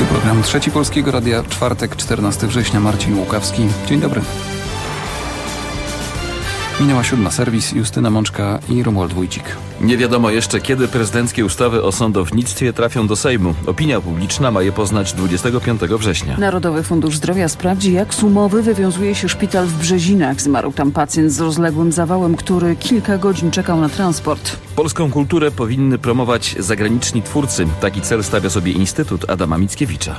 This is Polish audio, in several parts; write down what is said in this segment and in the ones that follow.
program Trzeci Polskiego Radia, czwartek, 14 września, Marcin Łukawski. Dzień dobry. Minęła 7. Serwis, Justyna Mączka i Romuald Wójcik. Nie wiadomo jeszcze, kiedy prezydenckie ustawy o sądownictwie trafią do Sejmu. Opinia publiczna ma je poznać 25 września. Narodowy Fundusz Zdrowia sprawdzi, jak z umowy wywiązuje się szpital w Brzezinach. Zmarł tam pacjent z rozległym zawałem, który kilka godzin czekał na transport. Polską kulturę powinny promować zagraniczni twórcy. Taki cel stawia sobie Instytut Adama Mickiewicza.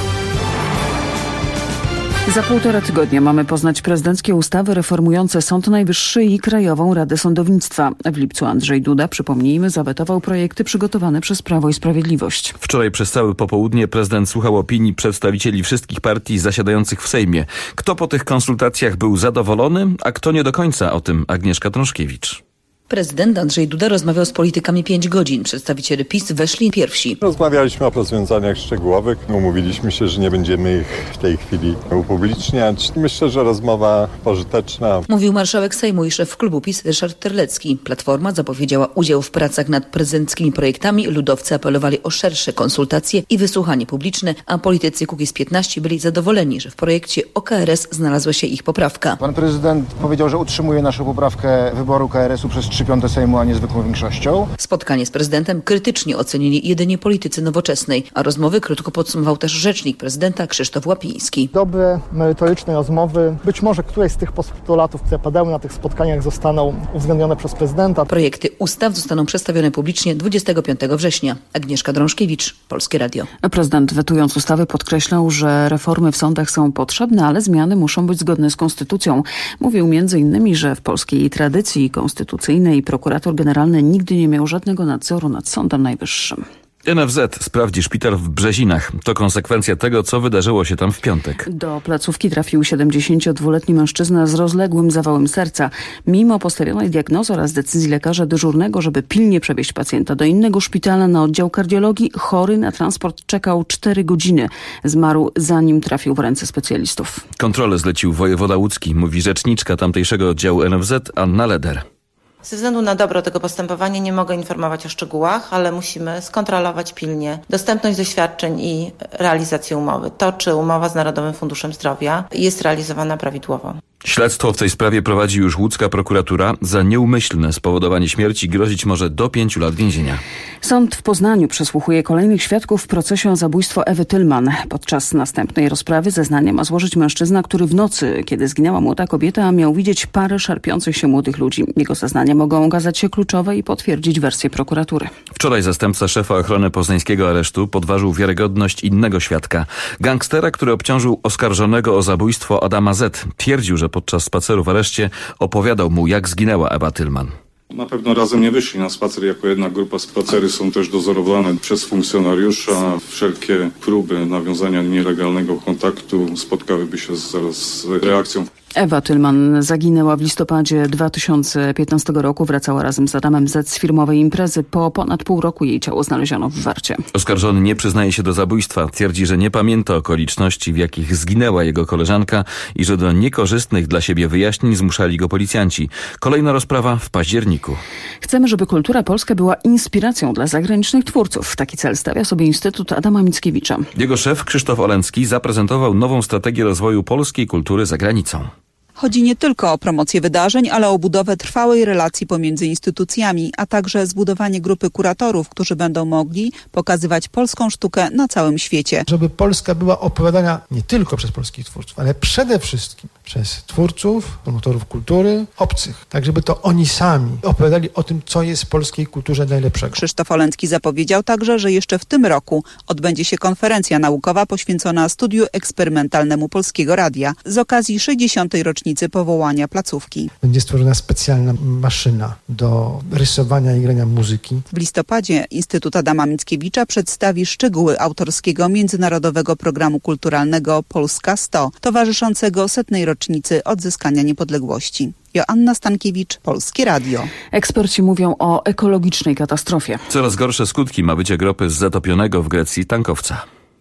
Za 1,5 tygodnia mamy poznać prezydenckie ustawy reformujące Sąd Najwyższy i Krajową Radę Sądownictwa. W lipcu Andrzej Duda, przypomnijmy, zawetował projekty przygotowane przez Prawo i Sprawiedliwość. Wczoraj przez całe popołudnie prezydent słuchał opinii przedstawicieli wszystkich partii zasiadających w Sejmie. Kto po tych konsultacjach był zadowolony, a kto nie do końca, o tym Agnieszka Trążkiewicz. Prezydent Andrzej Duda rozmawiał z politykami 5 godzin. Przedstawiciele PiS weszli pierwsi. Rozmawialiśmy o rozwiązaniach szczegółowych. Umówiliśmy się, że nie będziemy ich w tej chwili upubliczniać. Myślę, że rozmowa pożyteczna. Mówił marszałek Sejmu i szef klubu PiS Ryszard Terlecki. Platforma zapowiedziała udział w pracach nad prezydenckimi projektami. Ludowcy apelowali o szersze konsultacje i wysłuchanie publiczne, a politycy Kukiz15 byli zadowoleni, że w projekcie o KRS znalazła się ich poprawka. Pan prezydent powiedział, że utrzymuje naszą poprawkę wyboru KRS-u przez 3/5 Sejmu, a nie zwykłą większością. Spotkanie z prezydentem krytycznie ocenili jedynie politycy Nowoczesnej, a rozmowy krótko podsumował też rzecznik prezydenta Krzysztof Łapiński. Dobre, merytoryczne rozmowy. Być może któreś z tych postulatów, które padały na tych spotkaniach, zostaną uwzględnione przez prezydenta. Projekty ustaw zostaną przedstawione publicznie 25 września. Agnieszka Drążkiewicz, Polskie Radio. Prezydent, wetując ustawy, podkreślał, że reformy w sądach są potrzebne, ale zmiany muszą być zgodne z konstytucją. Mówił m.in., że w polskiej tradycji konstytucyjnej prokurator generalny nigdy nie miał żadnego nadzoru nad Sądem Najwyższym. NFZ sprawdzi szpital w Brzezinach. To konsekwencja tego, co wydarzyło się tam w piątek. Do placówki trafił 72-letni mężczyzna z rozległym zawałem serca. Mimo postawionej diagnozy oraz decyzji lekarza dyżurnego, żeby pilnie przewieźć pacjenta do innego szpitala na oddział kardiologii, chory na transport czekał 4 godziny. Zmarł, zanim trafił w ręce specjalistów. Kontrolę zlecił wojewoda łódzki, mówi rzeczniczka tamtejszego oddziału NFZ Anna Leder. Ze względu na dobro tego postępowania nie mogę informować o szczegółach, ale musimy skontrolować pilnie dostępność do świadczeń i realizację umowy. To, czy umowa z Narodowym Funduszem Zdrowia jest realizowana prawidłowo. Śledztwo w tej sprawie prowadzi już łódzka prokuratura. Za nieumyślne spowodowanie śmierci grozić może do 5 lat więzienia. Sąd w Poznaniu przesłuchuje kolejnych świadków w procesie o zabójstwo Ewy Tylman. Podczas następnej rozprawy zeznania ma złożyć mężczyzna, który w nocy, kiedy zginęła młoda kobieta, miał widzieć parę szarpiących się młodych ludzi. Jego zeznania mogą okazać się kluczowe i potwierdzić wersję prokuratury. Wczoraj zastępca szefa ochrony poznańskiego aresztu podważył wiarygodność innego świadka. Gangstera, który obciążył oskarżonego o zabójstwo Adama Z. Twierdził, że podczas spaceru w areszcie opowiadał mu, jak zginęła Ewa Tylman. Na pewno razem nie wyszli na spacer jako jedna grupa. Spacery są też dozorowane przez funkcjonariusza. Wszelkie próby nawiązania nielegalnego kontaktu spotkałyby się zaraz z reakcją. Ewa Tylman zaginęła w listopadzie 2015 roku. Wracała razem z Adamem Z z firmowej imprezy. Po ponad pół roku jej ciało znaleziono w Warcie. Oskarżony nie przyznaje się do zabójstwa. Twierdzi, że nie pamięta okoliczności, w jakich zginęła jego koleżanka i że do niekorzystnych dla siebie wyjaśnień zmuszali go policjanci. Kolejna rozprawa w październiku. Chcemy, żeby kultura polska była inspiracją dla zagranicznych twórców. Taki cel stawia sobie Instytut Adama Mickiewicza. Jego szef Krzysztof Olencki zaprezentował nową strategię rozwoju polskiej kultury za granicą. Chodzi nie tylko o promocję wydarzeń, ale o budowę trwałej relacji pomiędzy instytucjami, a także zbudowanie grupy kuratorów, którzy będą mogli pokazywać polską sztukę na całym świecie. Żeby Polska była opowiadana nie tylko przez polskich twórców, ale przede wszystkim przez twórców, promotorów kultury, obcych. Tak, żeby to oni sami opowiadali o tym, co jest w polskiej kulturze najlepszego. Krzysztof Olencki zapowiedział także, że jeszcze w tym roku odbędzie się konferencja naukowa poświęcona studiu eksperymentalnemu Polskiego Radia z okazji 60. rocznicy powołania placówki. Będzie stworzona specjalna maszyna do rysowania i grania muzyki. W listopadzie Instytut Adama Mickiewicza przedstawi szczegóły autorskiego międzynarodowego programu kulturalnego Polska 100, towarzyszącego 100. rocznicy odzyskania niepodległości. Joanna Stankiewicz, Polskie Radio. Eksperci mówią o ekologicznej katastrofie. Coraz gorsze skutki ma wyciek ropy z zatopionego w Grecji tankowca.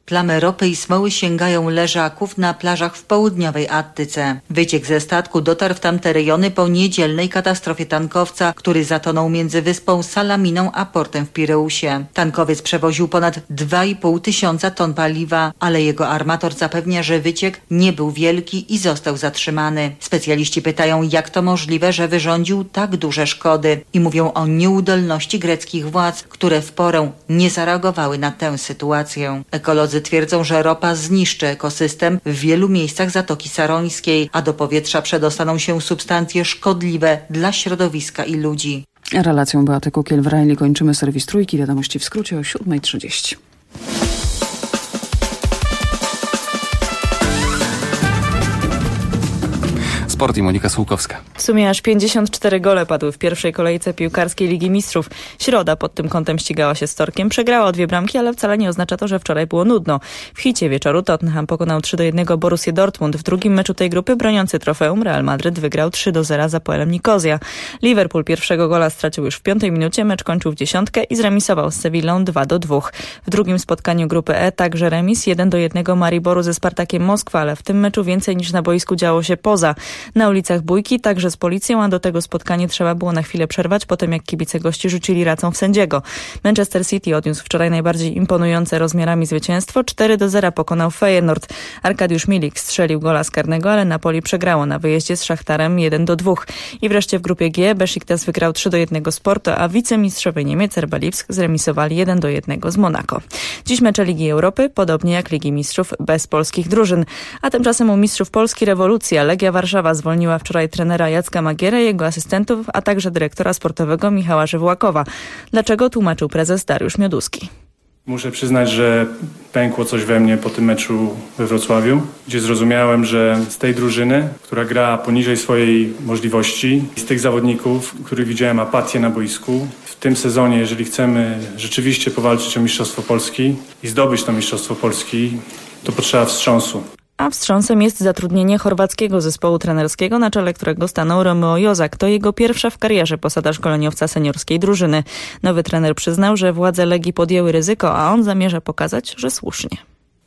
Plamy ropy i smoły sięgają leżaków na plażach w południowej Attyce. Wyciek ze statku dotarł w tamte rejony po niedzielnej katastrofie tankowca, który zatonął między wyspą Salaminą a portem w Pireusie. Tankowiec przewoził ponad 2,5 tysiąca ton paliwa, ale jego armator zapewnia, że wyciek nie był wielki i został zatrzymany. Specjaliści pytają, jak to możliwe, że wyrządził tak duże szkody i mówią o nieudolności greckich władz, które w porę nie zareagowały na tę sytuację. Ekolodzy twierdzą, że ropa zniszczy ekosystem w wielu miejscach Zatoki Sarońskiej, a do powietrza przedostaną się substancje szkodliwe dla środowiska i ludzi. Relacją Beaty Kukiel-Wrajli kończymy serwis Trójki. Wiadomości w skrócie o 7:30. Sport i Monika Słukowska. W sumie aż 54 gole padły w pierwszej kolejce piłkarskiej Ligi Mistrzów. Środa pod tym kątem ścigała się z Torkiem. Przegrała o 2 bramki, ale wcale nie oznacza to, że wczoraj było nudno. W hicie wieczoru Tottenham pokonał 3-1 Borussię Dortmund. W drugim meczu tej grupy broniący trofeum Real Madryt wygrał 3-0 z Apoelem Nikozja. Liverpool pierwszego gola stracił już w 5 minucie, mecz kończył w 10 i zremisował z Sewillą 2-2. W drugim spotkaniu grupy E także remis 1-1 Mariboru ze Spartakiem Moskwa, ale w tym meczu więcej niż na boisku działo się poza. Na ulicach bójki, także z policją, a do tego spotkanie trzeba było na chwilę przerwać, potem jak kibice gości rzucili racą w sędziego. Manchester City odniósł wczoraj najbardziej imponujące rozmiarami zwycięstwo. 4-0 pokonał Feyenoord. Arkadiusz Milik strzelił gola z karnego, ale Napoli przegrało na wyjeździe z Szachtarem 1-2. I wreszcie w grupie G Besiktas wygrał 3-1 z Porto, a wicemistrzowie Niemiec RB Lipsk zremisowali 1-1 z Monako. Dziś mecze Ligi Europy, podobnie jak Ligi Mistrzów, bez polskich drużyn. A tymczasem u mistrzów Polski rewolucja. Legia Warszawa zwolniła wczoraj trenera Jacka Magierę, jego asystentów, a także dyrektora sportowego Michała Żywłakowa. Dlaczego, tłumaczył prezes Dariusz Mioduski. Muszę przyznać, że pękło coś we mnie po tym meczu we Wrocławiu, gdzie zrozumiałem, że z tej drużyny, która gra poniżej swojej możliwości, z tych zawodników, których widziałem apatię na boisku, w tym sezonie, jeżeli chcemy rzeczywiście powalczyć o Mistrzostwo Polski i zdobyć to Mistrzostwo Polski, to potrzeba wstrząsu. A wstrząsem jest zatrudnienie chorwackiego zespołu trenerskiego, na czele którego stanął Romeo Jozak. To jego pierwsza w karierze posada szkoleniowca seniorskiej drużyny. Nowy trener przyznał, że władze Legii podjęły ryzyko, a on zamierza pokazać, że słusznie.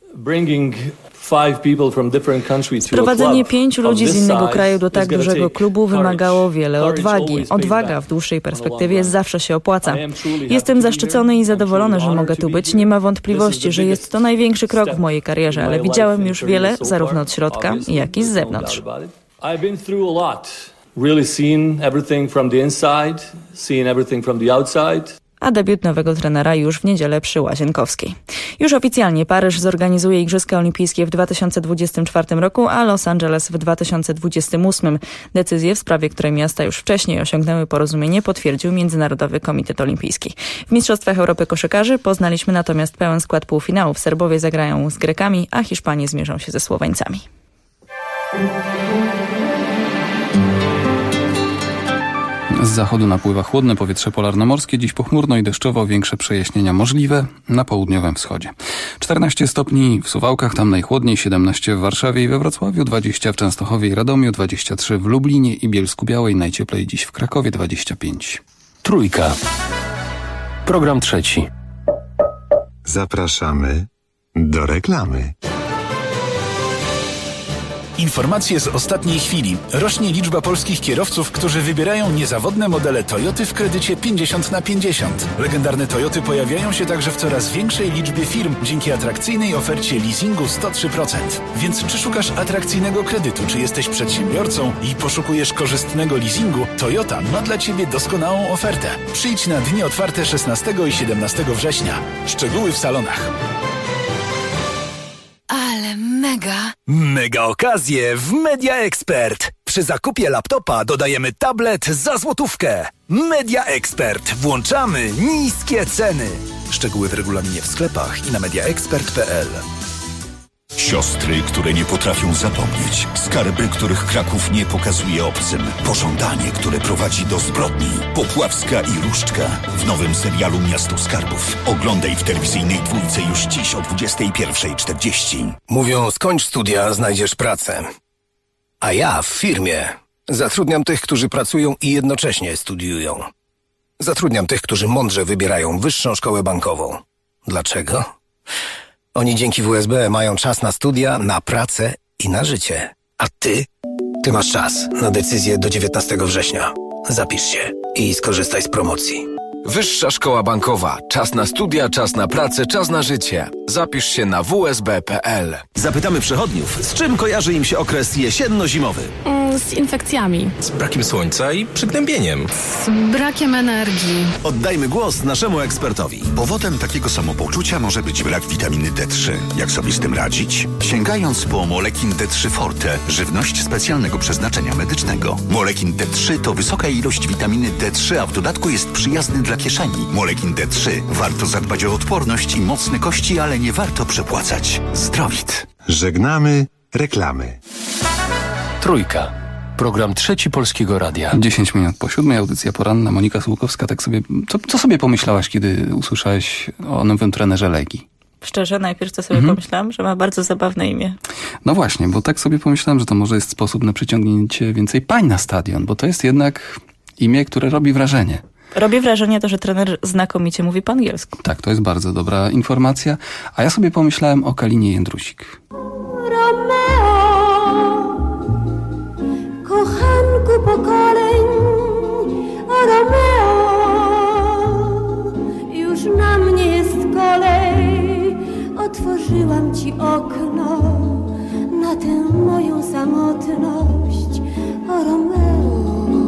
Sprowadzenie 5 ludzi z innego kraju do tak dużego klubu wymagało wiele odwagi. Odwaga w dłuższej perspektywie zawsze się opłaca. Jestem zaszczycony i zadowolony, że mogę tu być. Nie ma wątpliwości, że jest to największy krok w mojej karierze, ale widziałem już wiele, zarówno od środka, jak i z zewnątrz. A debiut nowego trenera już w niedzielę przy Łazienkowskiej. Już oficjalnie Paryż zorganizuje Igrzyska Olimpijskie w 2024 roku, a Los Angeles w 2028. Decyzję w sprawie której miasta już wcześniej osiągnęły porozumienie, potwierdził Międzynarodowy Komitet Olimpijski. W Mistrzostwach Europy koszykarzy poznaliśmy natomiast pełen skład półfinałów. Serbowie zagrają z Grekami, a Hiszpanie zmierzą się ze Słoweńcami. Z zachodu napływa chłodne powietrze polarnomorskie. Dziś pochmurno i deszczowo, większe przejaśnienia możliwe na południowym wschodzie. 14 stopni w Suwałkach, tam najchłodniej, 17 w Warszawie i we Wrocławiu, 20 w Częstochowie i Radomiu, 23 w Lublinie i Bielsku-Białej, najcieplej dziś w Krakowie, 25. Trójka. Program trzeci. Zapraszamy do reklamy. Informacje z ostatniej chwili. Rośnie liczba polskich kierowców, którzy wybierają niezawodne modele Toyoty w kredycie 50/50. Legendarne Toyoty pojawiają się także w coraz większej liczbie firm dzięki atrakcyjnej ofercie leasingu 103%. Więc czy szukasz atrakcyjnego kredytu, czy jesteś przedsiębiorcą i poszukujesz korzystnego leasingu, Toyota ma dla Ciebie doskonałą ofertę. Przyjdź na dni otwarte 16 i 17 września. Szczegóły w salonach. Ale mega! Mega okazje w Media Expert. Przy zakupie laptopa dodajemy tablet za złotówkę. Media Expert. Włączamy niskie ceny. Szczegóły w regulaminie w sklepach i na mediaexpert.pl. Siostry, które nie potrafią zapomnieć. Skarby, których Kraków nie pokazuje obcym. Pożądanie, które prowadzi do zbrodni. Popławska i Różdżka w nowym serialu Miasto Skarbów. Oglądaj w telewizyjnej dwójce już dziś o 21:40. Mówią, skończ studia, znajdziesz pracę. A ja w firmie zatrudniam tych, którzy pracują i jednocześnie studiują. Zatrudniam tych, którzy mądrze wybierają wyższą szkołę bankową. Dlaczego? Oni dzięki WSB mają czas na studia, na pracę i na życie. A ty? Ty masz czas na decyzję do 19 września. Zapisz się i skorzystaj z promocji. Wyższa Szkoła Bankowa. Czas na studia, czas na pracę, czas na życie. Zapisz się na wsb.pl. Zapytamy przechodniów, z czym kojarzy im się okres jesienno-zimowy? Z infekcjami. Z brakiem słońca i przygnębieniem. Z brakiem energii. Oddajmy głos naszemu ekspertowi. Powodem takiego samopoczucia może być brak witaminy D3. Jak sobie z tym radzić? Sięgając po Molekin D3 Forte, żywność specjalnego przeznaczenia medycznego. Molekin D3 to wysoka ilość witaminy D3, a w dodatku jest przyjazny dla kieszeni. Molekin D3. Warto zadbać o odporność i mocne kości, ale nie warto przepłacać. Zdrowit. Żegnamy reklamy. Trójka. Program Trzeci Polskiego Radia. 10 minut po 7, audycja poranna. Monika Słukowska, tak sobie... Co sobie pomyślałaś, kiedy usłyszałeś o nowym trenerze Legii? Szczerze, najpierw to sobie pomyślałam, że ma bardzo zabawne imię. No właśnie, bo tak sobie pomyślałem, że to może jest sposób na przyciągnięcie więcej pań na stadion, bo to jest jednak imię, które robi wrażenie. Robi wrażenie to, że trener znakomicie mówi po angielsku. Tak, to jest bardzo dobra informacja. A ja sobie pomyślałem o Kalinie Jędrusik. Romeo, kochanku pokoleń, o Romeo, już na mnie jest kolej. Otworzyłam ci okno na tę moją samotność, o Romeo.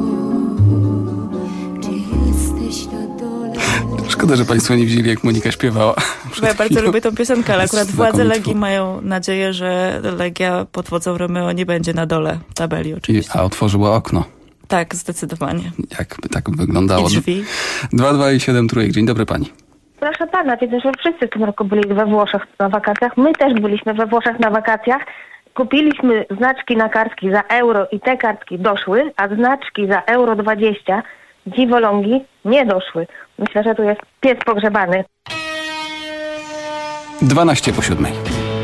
Szkoda, że państwo nie widzieli, jak Monika śpiewała. Bo ja bardzo lubię tą piosenkę, ale akurat władze Legii mają nadzieję, że Legia pod wodzą Romeo nie będzie na dole tabeli oczywiście. A otworzyła okno. Tak, zdecydowanie. Jakby tak wyglądało. I drzwi. 227 trójek. Dzień dobry pani. Proszę pana, widzę, że wszyscy w tym roku byli we Włoszech na wakacjach. My też byliśmy we Włoszech na wakacjach. Kupiliśmy znaczki na kartki za euro i te kartki doszły, a znaczki za euro 20 dziwolągi nie doszły. Myślę, że tu jest pies pogrzebany. 12 po 7.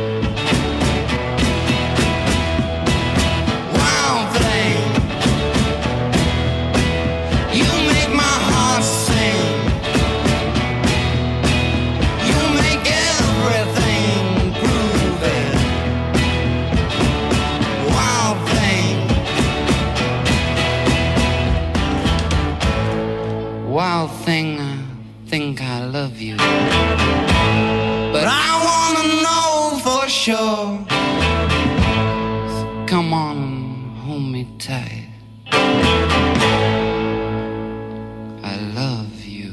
Wild thing, I think I love you, but I wanna know for sure. So come on and hold me tight. I love you.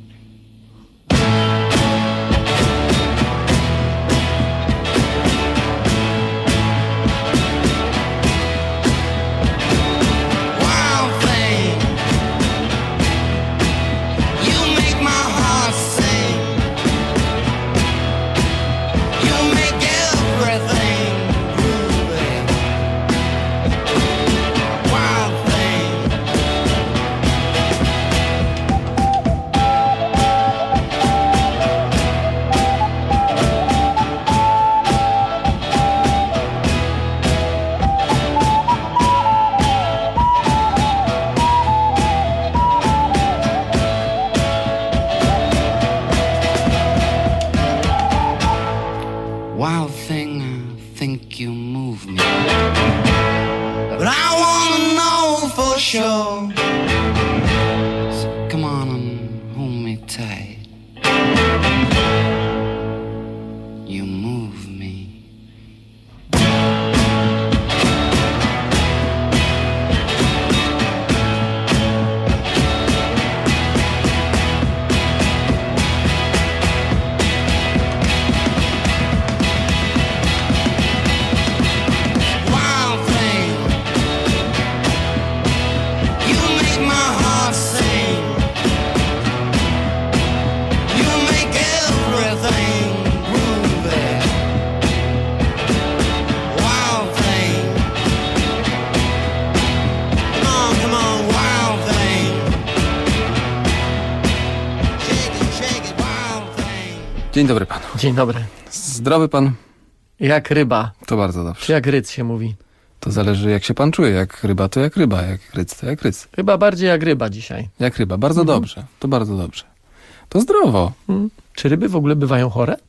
Dzień dobry panu. Dzień dobry. Zdrowy pan? Jak ryba. To bardzo dobrze. Czy jak ryc się mówi? To zależy, jak się pan czuje. Jak ryba, to jak ryba. Jak ryc, to jak ryc. Chyba bardziej jak ryba dzisiaj. Jak ryba. Bardzo dobrze. To bardzo dobrze. To zdrowo. Czy ryby w ogóle bywają chore?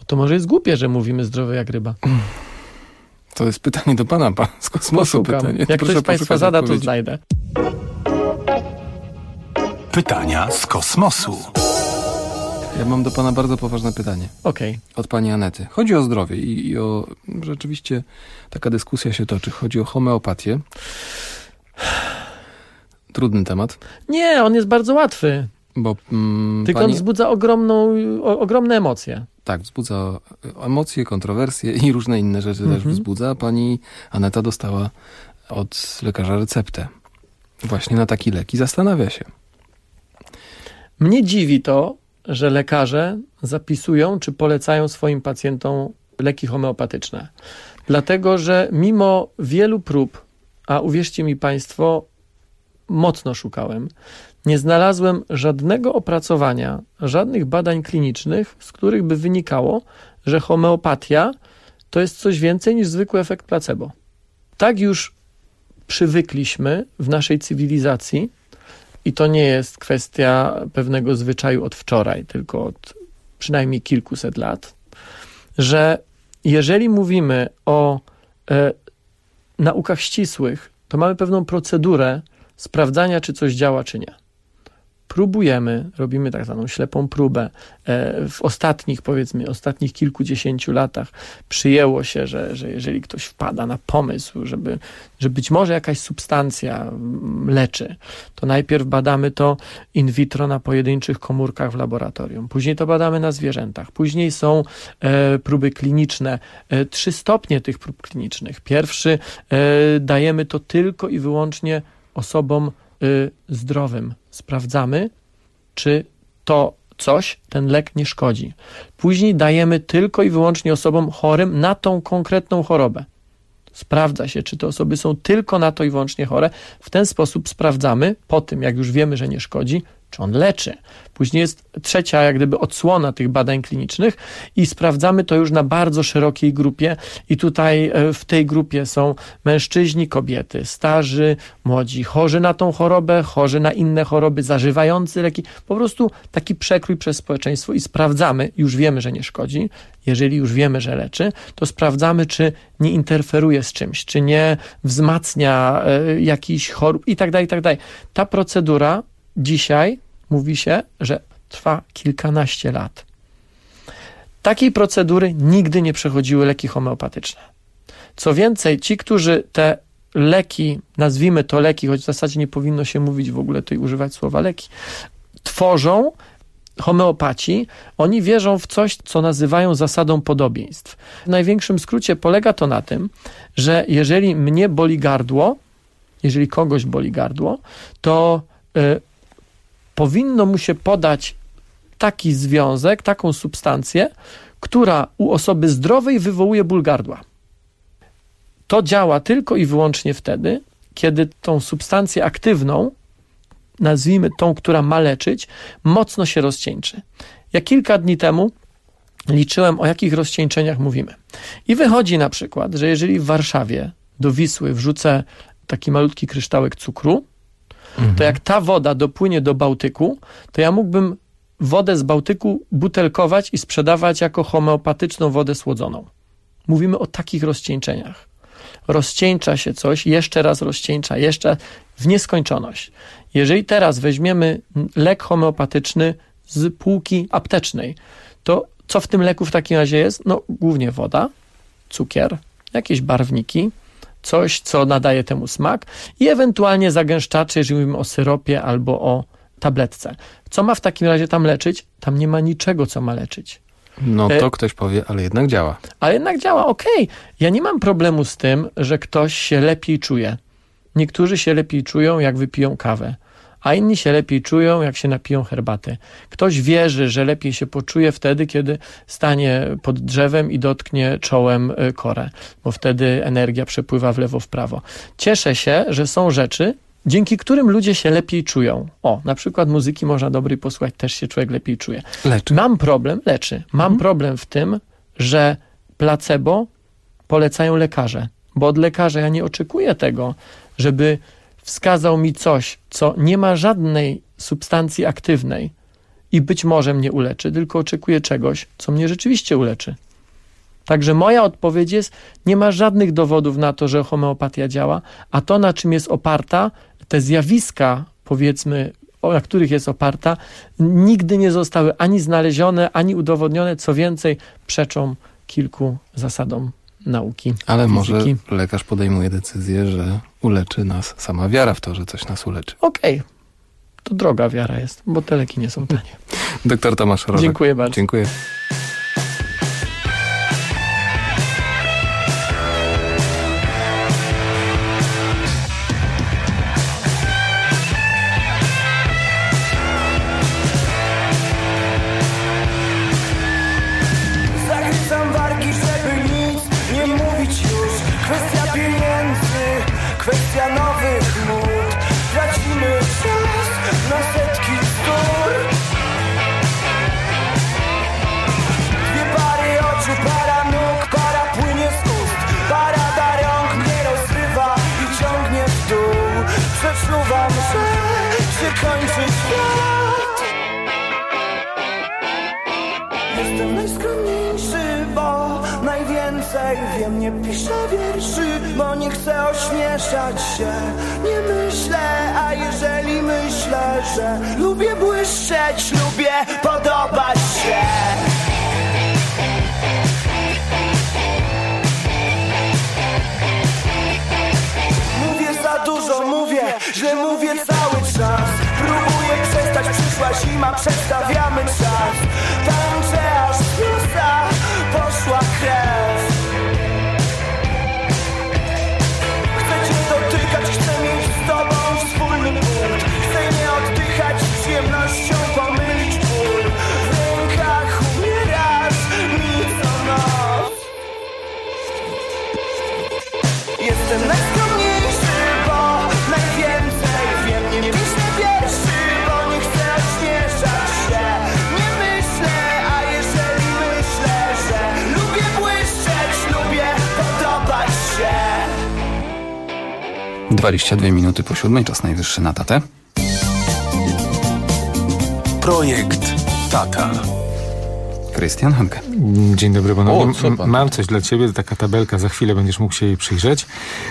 To może jest głupie, że mówimy zdrowe jak ryba. To jest pytanie do pana z kosmosu. Pytanie. Jak ktoś z państwa zada, to znajdę. Pytania z kosmosu. Ja mam do pana bardzo poważne pytanie. Okej. Od pani Anety. Chodzi o zdrowie i o... Rzeczywiście taka dyskusja się toczy. Chodzi o homeopatię. Trudny temat. Nie, on jest bardzo łatwy. Bo, tylko on wzbudza ogromne emocje. Tak, wzbudza emocje, kontrowersje i różne inne rzeczy też wzbudza. Pani Aneta dostała od lekarza receptę właśnie na taki lek i zastanawia się. Mnie dziwi to, że lekarze zapisują czy polecają swoim pacjentom leki homeopatyczne. Dlatego, że mimo wielu prób, a uwierzcie mi państwo, mocno szukałem, nie znalazłem żadnego opracowania, żadnych badań klinicznych, z których by wynikało, że homeopatia to jest coś więcej niż zwykły efekt placebo. Tak już przywykliśmy w naszej cywilizacji i to nie jest kwestia pewnego zwyczaju od wczoraj, tylko od przynajmniej kilkuset lat, że jeżeli mówimy o naukach ścisłych, to mamy pewną procedurę sprawdzania, czy coś działa, czy nie. Próbujemy, robimy tak zwaną ślepą próbę. W ostatnich kilkudziesięciu latach przyjęło się, że jeżeli ktoś wpada na pomysł, że być może jakaś substancja leczy, to najpierw badamy to in vitro na pojedynczych komórkach w laboratorium. Później to badamy na zwierzętach. Później są próby kliniczne. 3 stopnie tych prób klinicznych. Pierwszy dajemy to tylko i wyłącznie osobom zdrowym. Sprawdzamy, czy to coś, ten lek nie szkodzi. Później dajemy tylko i wyłącznie osobom chorym na tą konkretną chorobę. Sprawdza się, czy te osoby są tylko na to i wyłącznie chore. W ten sposób sprawdzamy, po tym jak już wiemy, że nie szkodzi, czy on leczy. Później jest trzecia jak gdyby odsłona tych badań klinicznych i sprawdzamy to już na bardzo szerokiej grupie i tutaj w tej grupie są mężczyźni, kobiety, starzy, młodzi, chorzy na tą chorobę, chorzy na inne choroby, zażywający leki. Po prostu taki przekrój przez społeczeństwo i sprawdzamy, już wiemy, że nie szkodzi. Jeżeli już wiemy, że leczy, to sprawdzamy, czy nie interferuje z czymś, czy nie wzmacnia jakichś chorób i tak dalej, i tak dalej. Ta procedura dzisiaj mówi się, że trwa kilkanaście lat. Takiej procedury nigdy nie przechodziły leki homeopatyczne. Co więcej, ci, którzy te leki, nazwijmy to leki, choć w zasadzie nie powinno się mówić w ogóle tutaj używać słowa leki, tworzą homeopaci, oni wierzą w coś, co nazywają zasadą podobieństw. W największym skrócie polega to na tym, że jeżeli mnie boli gardło, jeżeli kogoś boli gardło, to powinno mu się podać taki związek, taką substancję, która u osoby zdrowej wywołuje ból gardła. To działa tylko i wyłącznie wtedy, kiedy tą substancję aktywną, nazwijmy tą, która ma leczyć, mocno się rozcieńczy. Ja kilka dni temu liczyłem, o jakich rozcieńczeniach mówimy. I wychodzi na przykład, że jeżeli w Warszawie do Wisły wrzucę taki malutki kryształek cukru, to jak ta woda dopłynie do Bałtyku, to ja mógłbym wodę z Bałtyku butelkować i sprzedawać jako homeopatyczną wodę słodzoną. Mówimy o takich rozcieńczeniach. Rozcieńcza się coś, jeszcze raz rozcieńcza, jeszcze w nieskończoność. Jeżeli teraz weźmiemy lek homeopatyczny z półki aptecznej, to co w tym leku w takim razie jest? No głównie woda, cukier, jakieś barwniki, coś, co nadaje temu smak i ewentualnie zagęszczacze, jeżeli mówimy o syropie albo o tabletce. Co ma w takim razie tam leczyć? Tam nie ma niczego, co ma leczyć. No to ktoś powie, ale jednak działa. Ale jednak działa, okej. Ja nie mam problemu z tym, że ktoś się lepiej czuje. Niektórzy się lepiej czują, jak wypiją kawę, a inni się lepiej czują, jak się napiją herbaty. Ktoś wierzy, że lepiej się poczuje wtedy, kiedy stanie pod drzewem i dotknie czołem korę, bo wtedy energia przepływa w lewo, w prawo. Cieszę się, że są rzeczy, dzięki którym ludzie się lepiej czują. O, na przykład muzyki można dobrej posłuchać, też się człowiek lepiej czuje. Leczy. Mam problem w tym, że placebo polecają lekarze, bo od lekarza ja nie oczekuję tego, żeby wskazał mi coś, co nie ma żadnej substancji aktywnej i być może mnie uleczy, tylko oczekuję czegoś, co mnie rzeczywiście uleczy. Także moja odpowiedź jest, nie ma żadnych dowodów na to, że homeopatia działa, a to, na czym jest oparta, te zjawiska, powiedzmy, na których jest oparta, nigdy nie zostały ani znalezione, ani udowodnione, co więcej, przeczą kilku zasadom nauki. Ale fizyki. może lekarz podejmuje decyzję, że uleczy nas sama wiara w to, że coś nas uleczy. Okej. To droga wiara jest, bo te leki nie są tanie. Doktor Tomasz Rożek. Dziękuję bardzo. Dziękuję. Zachwycam wargi, żeby nic nie mówić już. Kwestia pieniędzy, kwestia nowych mód. Tracimy czas na setki bzdur. Dwie pary oczu, para nóg, para płynie z ust. Parada rąk mnie rozrywa i ciągnie w dół. Przeczuwam, że się kończy świat. Jestem najskromniejszy, bo najwięcej wiem. Nie piszę wierszy, bo nie chcę ośmieszać się. Nie myślę, a jeżeli myślę, że lubię błyszczeć, lubię podobać się. Mówię za dużo, mówię, że mówię cały czas. Próbuję przestać, przyszła zima, przestawiamy czas. Tańczę aż z nosa poszła krew. Chcę cię dotykać, chcę mieć z tobą wspólny punkt. Chcę nie oddychać, z przyjemnością pomylić ból. W rękach umierasz mi co noc. Jestem najskromniejszy, bo najwięcej wiem. Nie piszę wierszy, bo nie chcę ośmieszać się. Nie myślę, a jeżeli myślę, że lubię błyszczeć, lubię podobać się. 22 minuty po 7, czas najwyższy na tatę. Projekt Tata. Krystian Hanke. Dzień dobry panowie. pan? Mam coś dla ciebie, taka tabelka, za chwilę będziesz mógł się jej przyjrzeć.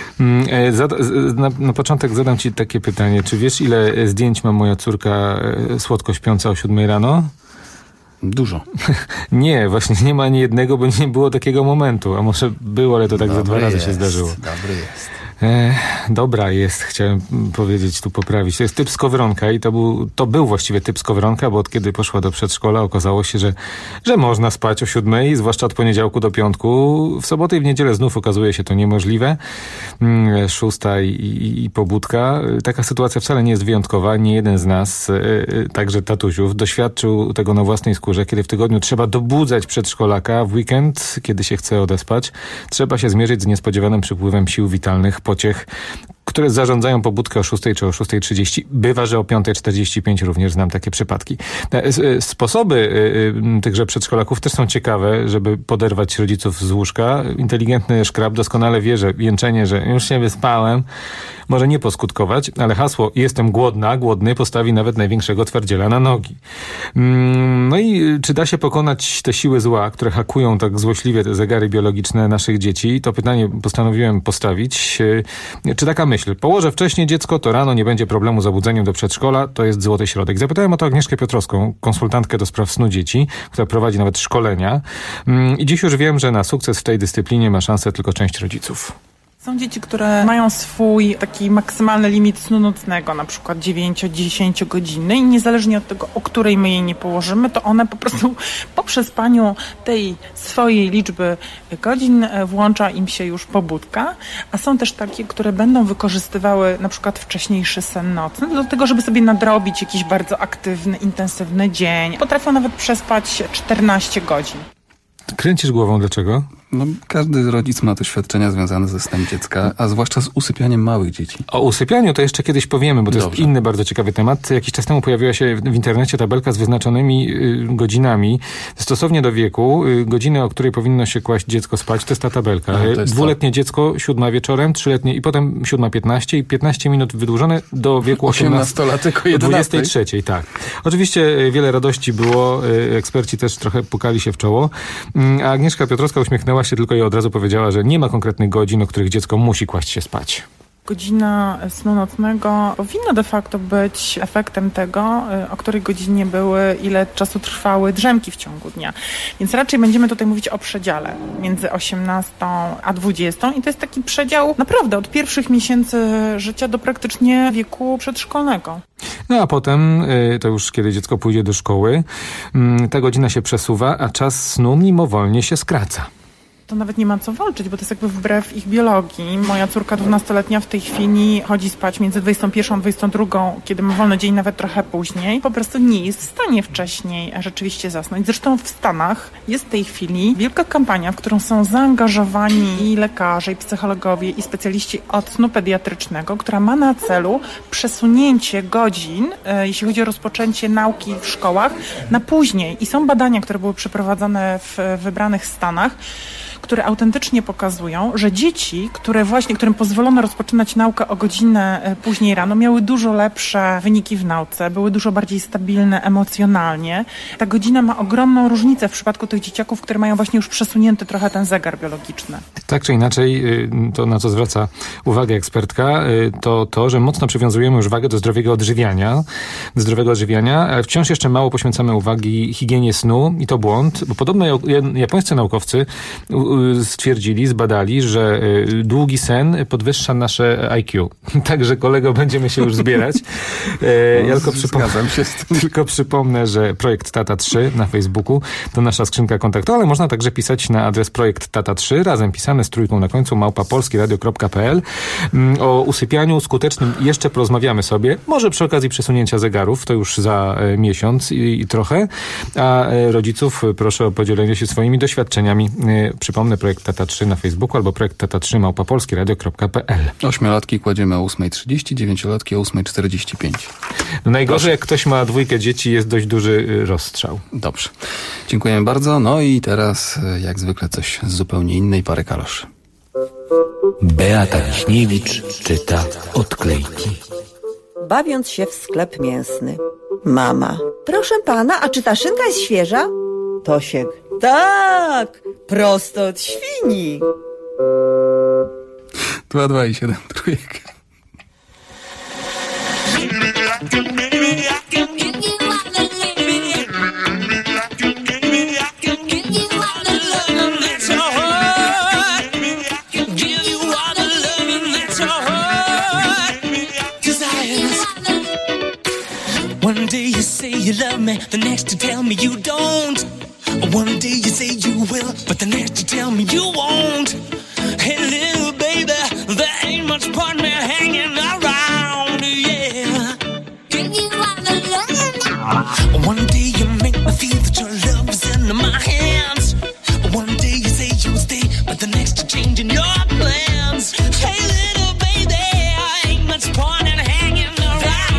Na początek zadam ci takie pytanie. Czy wiesz, ile zdjęć ma moja córka słodko śpiąca o 7 rano? Dużo. Nie, właśnie nie ma ani jednego, bo nie było takiego momentu. A może było, ale to tak za 2 razy się zdarzyło. Dobry jest. Dobra jest, chciałem powiedzieć, tu poprawić. To jest typ skowronka i to był właściwie typ skowronka, bo od kiedy poszła do przedszkola okazało się, że można spać o 7, zwłaszcza od poniedziałku do piątku. W sobotę i w niedzielę znów okazuje się to niemożliwe. 6 i pobudka. Taka sytuacja wcale nie jest wyjątkowa. Nie jeden z nas, także tatusiów, doświadczył tego na własnej skórze, kiedy w tygodniu trzeba dobudzać przedszkolaka, w weekend, kiedy się chce odespać, trzeba się zmierzyć z niespodziewanym przypływem sił witalnych, pociech, które zarządzają pobudkę o 6 czy o 6:30. Bywa, że o 5:45 również znam takie przypadki. Sposoby tychże przedszkolaków też są ciekawe, żeby poderwać rodziców z łóżka. Inteligentny szkrab doskonale wie, że jęczenie, że już się wyspałem, może nie poskutkować, ale hasło jestem głodny postawi nawet największego twardziela na nogi. No i czy da się pokonać te siły zła, które hakują tak złośliwie te zegary biologiczne naszych dzieci? To pytanie postanowiłem postawić. Czy taka myśl, położę wcześniej dziecko, to rano nie będzie problemu z obudzeniem do przedszkola, to jest złoty środek. Zapytałem o to Agnieszkę Piotrowską, konsultantkę do spraw snu dzieci, która prowadzi nawet szkolenia. I dziś już wiem, że na sukces w tej dyscyplinie ma szansę tylko część rodziców. Są dzieci, które mają swój taki maksymalny limit snu nocnego, na przykład 9-10 godziny i niezależnie od tego, o której my jej nie położymy, to one po prostu po przespaniu tej swojej liczby godzin włącza im się już pobudka, a są też takie, które będą wykorzystywały na przykład wcześniejszy sen nocny do tego, żeby sobie nadrobić jakiś bardzo aktywny, intensywny dzień. Potrafią nawet przespać 14 godzin. Kręcisz głową, dlaczego? No, każdy rodzic ma doświadczenia związane ze snem dziecka, a zwłaszcza z usypianiem małych dzieci. O usypianiu to jeszcze kiedyś powiemy, bo to jest inny bardzo ciekawy temat. Jakiś czas temu pojawiła się w internecie tabelka z wyznaczonymi godzinami. Stosownie do wieku, godziny, o której powinno się kłaść dziecko spać, to jest ta tabelka. Dwuletnie dziecko 7 wieczorem, 3-letnie i potem 7:15 i 15 minut wydłużone do wieku 18-latek o 23, tak. Oczywiście wiele radości było, eksperci też trochę pukali się w czoło, a Agnieszka Piotrowska uśmiechnęła się tylko i od razu powiedziała, że nie ma konkretnych godzin, o których dziecko musi kłaść się spać. Godzina snu nocnego powinna de facto być efektem tego, o której godzinie były, ile czasu trwały drzemki w ciągu dnia. Więc raczej będziemy tutaj mówić o przedziale między 18 a 20 i to jest taki przedział naprawdę od pierwszych miesięcy życia do praktycznie wieku przedszkolnego. No a potem, to już kiedy dziecko pójdzie do szkoły, ta godzina się przesuwa, a czas snu mimowolnie się skraca. To nawet nie ma co walczyć, bo to jest jakby wbrew ich biologii. Moja córka 12-letnia w tej chwili chodzi spać między 21 a 22, kiedy ma wolny dzień, nawet trochę później. Po prostu nie jest w stanie wcześniej rzeczywiście zasnąć. Zresztą w Stanach jest w tej chwili wielka kampania, w którą są zaangażowani i lekarze, i psychologowie, i specjaliści od snu pediatrycznego, która ma na celu przesunięcie godzin, jeśli chodzi o rozpoczęcie nauki w szkołach, na później. I są badania, które były przeprowadzone w wybranych stanach, które autentycznie pokazują, że dzieci, którym pozwolono rozpoczynać naukę o godzinę później rano, miały dużo lepsze wyniki w nauce, były dużo bardziej stabilne emocjonalnie. Ta godzina ma ogromną różnicę w przypadku tych dzieciaków, które mają właśnie już przesunięty trochę ten zegar biologiczny. Tak czy inaczej, to na co zwraca uwagę ekspertka, to, że mocno przywiązujemy już wagę do zdrowego odżywiania, ale wciąż jeszcze mało poświęcamy uwagi higienie snu i to błąd, bo podobno japońscy naukowcy stwierdzili, zbadali, że długi sen podwyższa nasze IQ. Także kolego, będziemy się już zbierać. Ja tylko przypomnę, że projekt Tata 3 na Facebooku to nasza skrzynka kontaktowa, ale można także pisać na adres projekt Tata 3, razem pisane z trójką na końcu, @polskieradio.pl. O usypianiu skutecznym jeszcze porozmawiamy sobie. Może przy okazji przesunięcia zegarów, to już za miesiąc i trochę. A rodziców proszę o podzielenie się swoimi doświadczeniami. Przypomnę, projekt Tata 3 na Facebooku albo projekt Tata 3 @polskieradio.pl. 8-latki kładziemy o 8:30, 9-latki o 8:45. No najgorzej, jak ktoś ma 2 dzieci, jest dość duży rozstrzał. Dobrze. Dziękujemy bardzo. No i teraz, jak zwykle, coś z zupełnie innej pary kaloszy. Beata Wiśniewicz czyta odklejki. Bawiąc się w sklep mięsny. Mama: proszę pana, a czy ta szynka jest świeża? Tosiek: tak, prosto od świni. 2, 2 i 7 trójek. One day you say you love me, the next to tell me you don't. One day you say you will, but the next to tell me you won't. Hey little baby, there ain't much point me hanging around, yeah. One day you make me feel that your love is in my hands. One day you say you'll stay, but the next to changing your plans. Hey little baby, ain't much point in hanging around.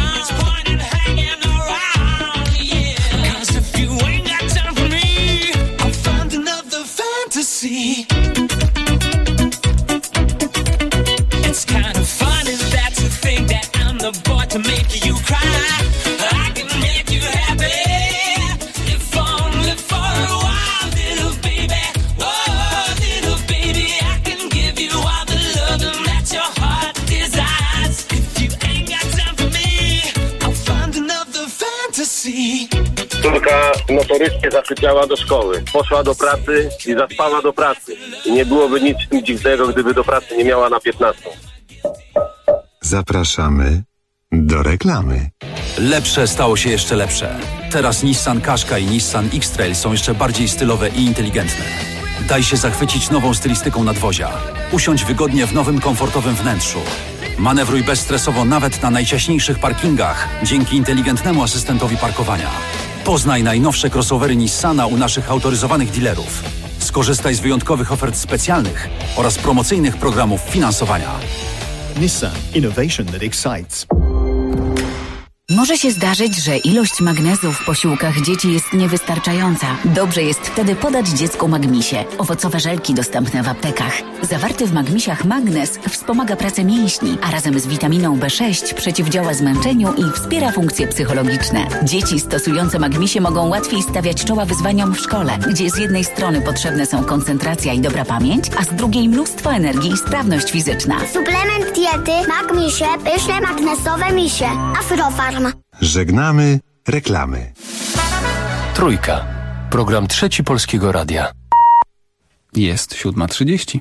It's kind of funny that you think that I'm the boy to make you cry. I can make you happy, if only for a while, little baby. Oh, little baby, I can give you all the loving that your heart desires. If you ain't got time for me, I'll find another fantasy. Córka notorycznie zasypiała do szkoły, poszła do pracy i zaspała do pracy. I nie byłoby nic dziwnego, gdyby do pracy nie miała na 15. Zapraszamy do reklamy. Lepsze stało się jeszcze lepsze. Teraz Nissan Qashqai i Nissan X-Trail są jeszcze bardziej stylowe i inteligentne. Daj się zachwycić nową stylistyką nadwozia. Usiądź wygodnie w nowym, komfortowym wnętrzu. Manewruj bezstresowo nawet na najciaśniejszych parkingach dzięki inteligentnemu asystentowi parkowania. Poznaj najnowsze crossovery Nissana u naszych autoryzowanych dealerów. Skorzystaj z wyjątkowych ofert specjalnych oraz promocyjnych programów finansowania. Nissan Innovation that excites. Może się zdarzyć, że ilość magnezu w posiłkach dzieci jest niewystarczająca. Dobrze jest wtedy podać dziecku Magmisie. Owocowe żelki dostępne w aptekach. Zawarty w Magmisiach magnez wspomaga pracę mięśni, a razem z witaminą B6 przeciwdziała zmęczeniu i wspiera funkcje psychologiczne. Dzieci stosujące Magmisie mogą łatwiej stawiać czoła wyzwaniom w szkole, gdzie z jednej strony potrzebne są koncentracja i dobra pamięć, a z drugiej mnóstwo energii i sprawność fizyczna. Suplement diety Magmisie, pyszne magnesowe misie. Afrofarm. Żegnamy reklamy. Trójka. Program Trzeci Polskiego Radia. Jest 7:30.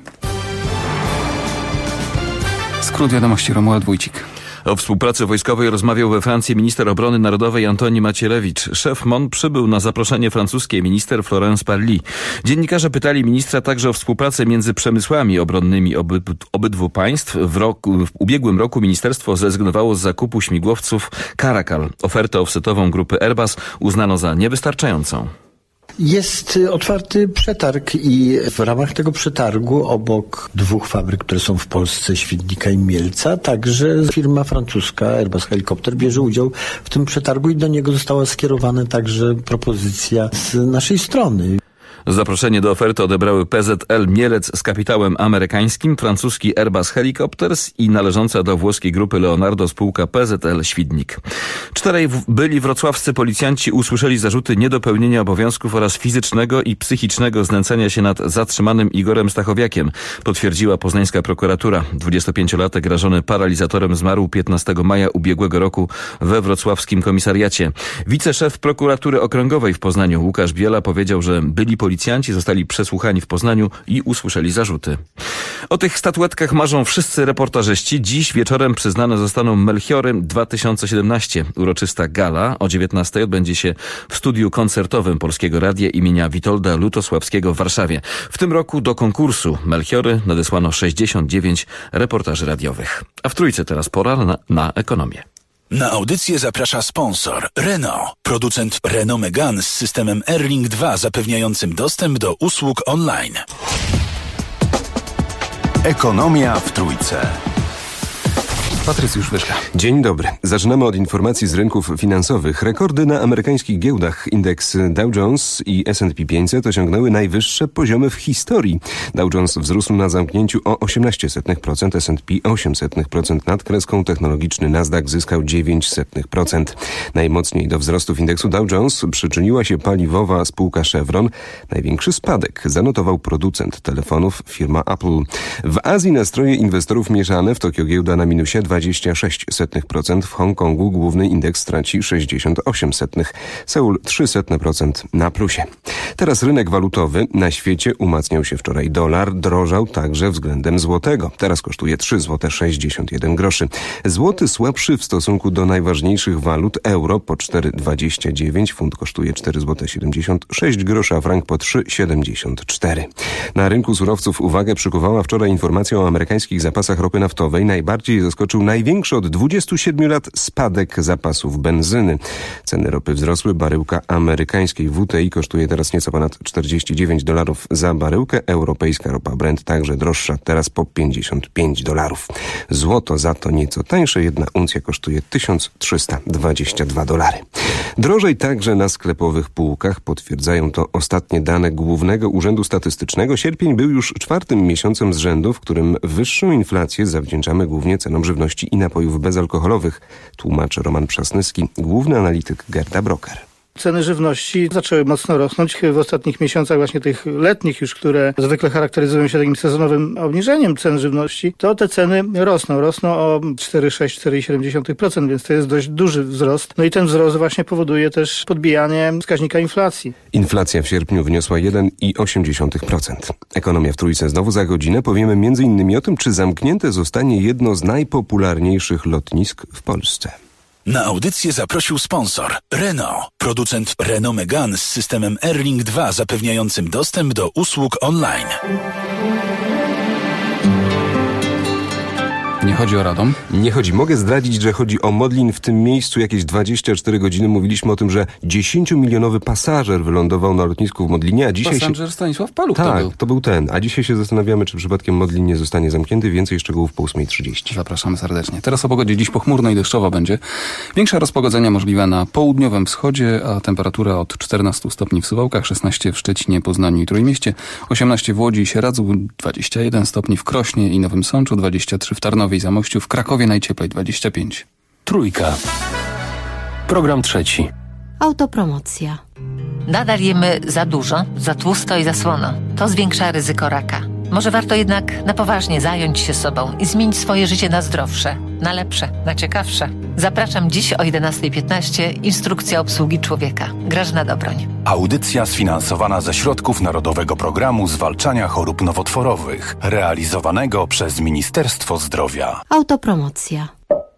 Skrót wiadomości, Romuald Wójcik. O współpracy wojskowej rozmawiał we Francji minister obrony narodowej Antoni Macierewicz. Szef MON przybył na zaproszenie francuskiej minister Florence Parly. Dziennikarze pytali ministra także o współpracę między przemysłami obronnymi obydwu państw. W ubiegłym roku ministerstwo zrezygnowało z zakupu śmigłowców Caracal. Ofertę offsetową grupy Airbus uznano za niewystarczającą. Jest otwarty przetarg i w ramach tego przetargu obok dwóch fabryk, które są w Polsce, Świdnika i Mielca, także firma francuska Airbus Helikopter bierze udział w tym przetargu i do niego została skierowana także propozycja z naszej strony. Zaproszenie do oferty odebrały PZL Mielec z kapitałem amerykańskim, francuski Airbus Helicopters i należąca do włoskiej grupy Leonardo spółka PZL Świdnik. 4 byli wrocławscy policjanci usłyszeli zarzuty niedopełnienia obowiązków oraz fizycznego i psychicznego znęcania się nad zatrzymanym Igorem Stachowiakiem, potwierdziła poznańska prokuratura. 25-latek rażony paralizatorem zmarł 15 maja ubiegłego roku we wrocławskim komisariacie. Wiceszef prokuratury okręgowej w Poznaniu Łukasz Biela powiedział, że byli policjanci zostali przesłuchani w Poznaniu i usłyszeli zarzuty. O tych statuetkach marzą wszyscy reportażyści. Dziś wieczorem przyznane zostaną Melchiory 2017. Uroczysta gala o 19:00 odbędzie się w studiu koncertowym Polskiego Radia imienia Witolda Lutosławskiego w Warszawie. W tym roku do konkursu Melchiory nadesłano 69 reportaży radiowych. A w Trójce teraz pora na ekonomię. Na audycję zaprasza sponsor Renault, producent Renault Megane z systemem Airlink 2 zapewniającym dostęp do usług online. Ekonomia w Trójce. Patrycjusz Wyszka. Dzień dobry. Zaczynamy od informacji z rynków finansowych. Rekordy na amerykańskich giełdach. Indeks Dow Jones i S&P 500 osiągnęły najwyższe poziomy w historii. Dow Jones wzrósł na zamknięciu o 0,08%, S&P 0,08%. Nad kreską technologiczny Nasdaq zyskał 0,09%. Najmocniej do wzrostów indeksu Dow Jones przyczyniła się paliwowa spółka Chevron. Największy spadek zanotował producent telefonów firma Apple. W Azji nastroje inwestorów mieszane. W Tokio giełda na minusie 0,26%, w Hongkongu główny indeks traci 0,68%, Seul 0,03% na plusie. Teraz rynek walutowy. Na świecie umacniał się wczoraj dolar, drożał także względem złotego. Teraz kosztuje 3,61 zł. Złoty słabszy w stosunku do najważniejszych walut. Euro po 4,29, funt kosztuje 4,76 zł, a frank po 3,74. Na rynku surowców uwagę przykuwała wczoraj informacja o amerykańskich zapasach ropy naftowej. Najbardziej zaskoczył największy od 27 lat spadek zapasów benzyny. Ceny ropy wzrosły. Baryłka amerykańskiej WTI kosztuje teraz nieco ponad $49 za baryłkę. Europejska ropa Brent także droższa, teraz po $55. Złoto za to nieco tańsze. 1 uncja kosztuje $1322. Drożej także na sklepowych półkach. Potwierdzają to ostatnie dane Głównego Urzędu Statystycznego. Sierpień był już 4. miesiącem z rzędu, w którym wyższą inflację zawdzięczamy głównie cenom żywności i napojów bezalkoholowych, tłumaczy Roman Przasnyski, główny analityk Gerda Broker. Ceny żywności zaczęły mocno rosnąć w ostatnich miesiącach, właśnie tych letnich już, które zwykle charakteryzują się takim sezonowym obniżeniem cen żywności, to te ceny rosną o 4,6-4,7%, więc to jest dość duży wzrost. No i ten wzrost właśnie powoduje też podbijanie wskaźnika inflacji. Inflacja w sierpniu wyniosła 1,8%. Ekonomia w Trójce znowu za godzinę. Powiemy m.in. o tym, czy zamknięte zostanie jedno z najpopularniejszych lotnisk w Polsce. Na audycję zaprosił sponsor Renault, producent Renault Megane z systemem Airlink 2 zapewniającym dostęp do usług online. Nie chodzi o Radom? Nie chodzi. Mogę zdradzić, że chodzi o Modlin. W tym miejscu jakieś 24 godziny mówiliśmy o tym, że 10-milionowy pasażer wylądował na lotnisku w Modlinie, a dzisiaj Pasażer Stanisław Paluch tak, to był. to był ten. A dzisiaj się zastanawiamy, czy przypadkiem Modlin nie zostanie zamknięty. Więcej szczegółów po 8:30. Zapraszamy serdecznie. Teraz o pogodzie. Dziś pochmurno i deszczowo będzie. Większe rozpogodzenia możliwe na południowym wschodzie, a temperatura od 14 stopni w Suwałkach, 16 w Szczecinie, Poznaniu i Trójmieście, 18 w Łodzi i Sieradzu, 21 stopni w Krośnie i Nowym Sączu, 23 w Tarnowie i Zamościu, w Krakowie najcieplej 25. Trójka. Program trzeci. Autopromocja. Nadal jemy za dużo, za tłusto i za słono. To zwiększa ryzyko raka. Może warto jednak na poważnie zająć się sobą i zmienić swoje życie na zdrowsze, na lepsze, na ciekawsze. Zapraszam dziś o 11:15. Instrukcja obsługi człowieka. Grażyna Dobroń. Audycja sfinansowana ze środków Narodowego Programu Zwalczania Chorób Nowotworowych, realizowanego przez Ministerstwo Zdrowia. Autopromocja.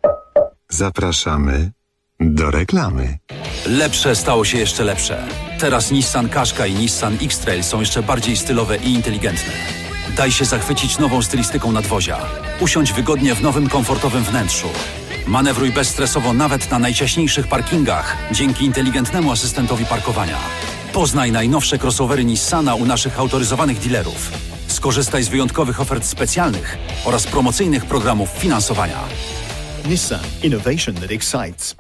Zapraszamy do reklamy. Lepsze stało się jeszcze lepsze. Teraz Nissan Qashqa i Nissan X-Trail są jeszcze bardziej stylowe i inteligentne. Daj się zachwycić nową stylistyką nadwozia. Usiądź wygodnie w nowym, komfortowym wnętrzu. Manewruj bezstresowo nawet na najciaśniejszych parkingach dzięki inteligentnemu asystentowi parkowania. Poznaj najnowsze crossovery Nissana u naszych autoryzowanych dealerów. Skorzystaj z wyjątkowych ofert specjalnych oraz promocyjnych programów finansowania. Nissan Innovation that excites.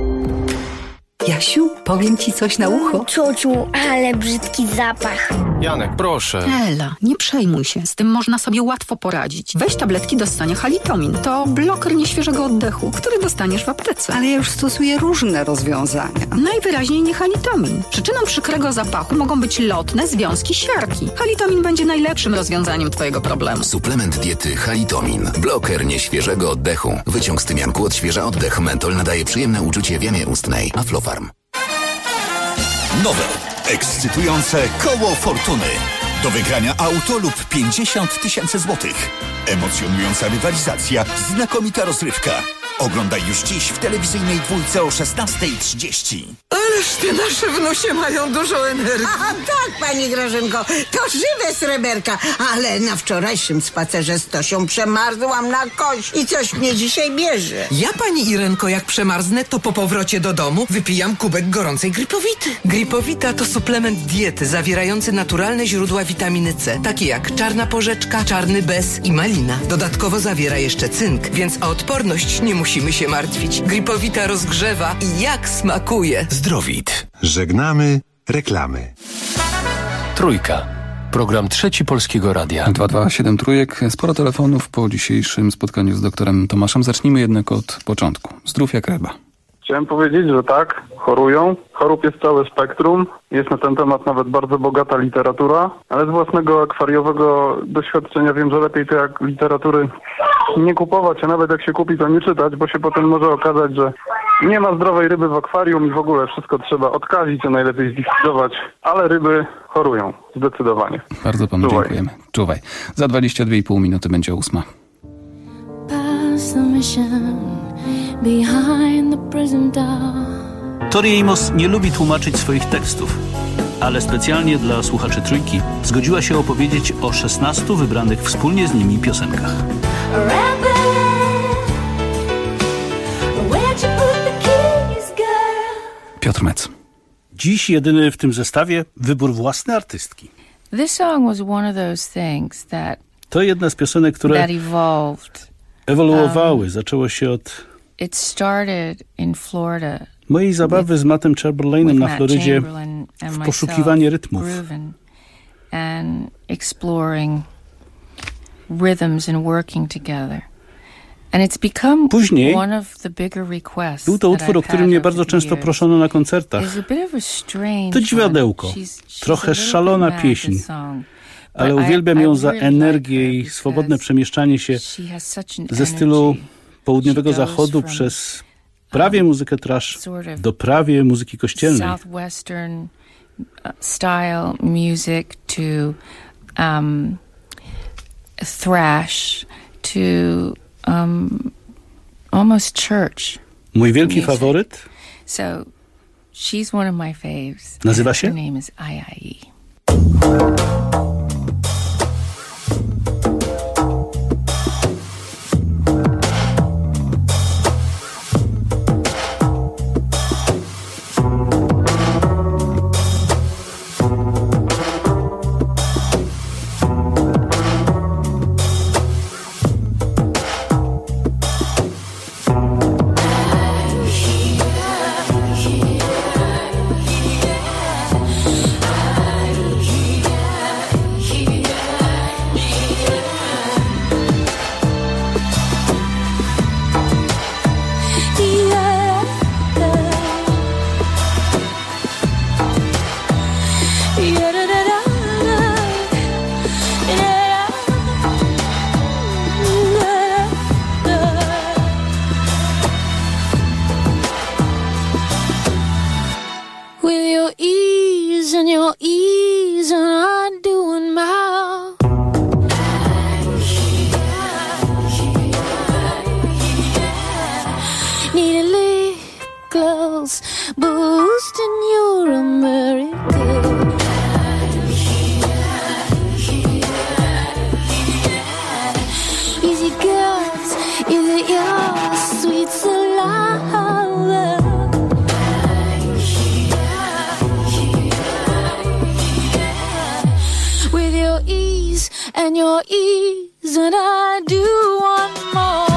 Jasiu, powiem ci coś na ucho. Ciociu, ale brzydki zapach. Janek, proszę. Ela, nie przejmuj się, z tym można sobie łatwo poradzić. Weź tabletki do ssania Halitomin. To bloker nieświeżego oddechu, który dostaniesz w aptece. Ale ja już stosuję różne rozwiązania. Najwyraźniej nie Halitomin. Przyczyną przykrego zapachu mogą być lotne związki siarki. Halitomin będzie najlepszym rozwiązaniem twojego problemu. Suplement diety Halitomin. Bloker nieświeżego oddechu. Wyciąg z tymianku odświeża oddech. Mentol nadaje przyjemne uczucie w jamie ustnej. Aflofarm. Nowe, ekscytujące koło fortuny. Do wygrania auto lub 50 000 złotych. Emocjonująca rywalizacja, znakomita rozrywka. Oglądaj już dziś w telewizyjnej dwójce o 16:30. Ależ te nasze wnusie mają dużo energii. A tak, pani Grażynko, to żywe sreberka, ale na wczorajszym spacerze z Tosią przemarzłam na kość i coś mnie dzisiaj bierze. Ja, pani Irenko, jak przemarzę, to po powrocie do domu wypijam kubek gorącej Gripowity. Gripowita to suplement diety zawierający naturalne źródła witaminy C, takie jak czarna porzeczka, czarny bez i malina. Dodatkowo zawiera jeszcze cynk, więc o odporność nie musimy się martwić. Gripowita rozgrzewa i jak smakuje. Zdrowit. Żegnamy reklamy. Trójka. Program trzeci Polskiego Radia. 227 trójek. Sporo telefonów po dzisiejszym spotkaniu z doktorem Tomaszem. Zacznijmy jednak od początku. Zdrów jak ryba. Chciałem powiedzieć, że tak, chorują. Chorób jest całe spektrum. Jest na ten temat nawet bardzo bogata literatura, ale z własnego akwariowego doświadczenia wiem, że lepiej to jak literatury nie kupować, a nawet jak się kupi, to nie czytać, bo się potem może okazać, że nie ma zdrowej ryby w akwarium i w ogóle wszystko trzeba odkazić, a najlepiej zlikwidować, ale ryby chorują, zdecydowanie. Bardzo panu dziękujemy. Czuwaj. Za 22,5 minuty będzie 8. Tori Amos nie lubi tłumaczyć swoich tekstów, ale specjalnie dla słuchaczy Trójki zgodziła się opowiedzieć o 16 wybranych wspólnie z nimi piosenkach. Piotr Mec. Dziś jedyny w tym zestawie wybór własny artystki. This song was one of those things that To jedna z piosenek, które ewoluowały. Zaczęło się od it started in Florida. mojej zabawy z Mattem Chamberlainem na Florydzie w poszukiwanie rytmów. And exploring rhythms and working together. And it's become Później one of the bigger requests. Był to utwór, o którym mnie bardzo często proszono na koncertach. To dziwadełko, trochę szalona pieśń, ale uwielbiam ją za energię i swobodne przemieszczanie się ze stylu południowego zachodu przez prawie muzykę trash do prawie muzyki kościelnej. Southwestern style music to thrash to almost church. Mój wielki faworyt So she's one of my faves. nazywa się Her name is I.I.E. ease, and your ease, and I do want more.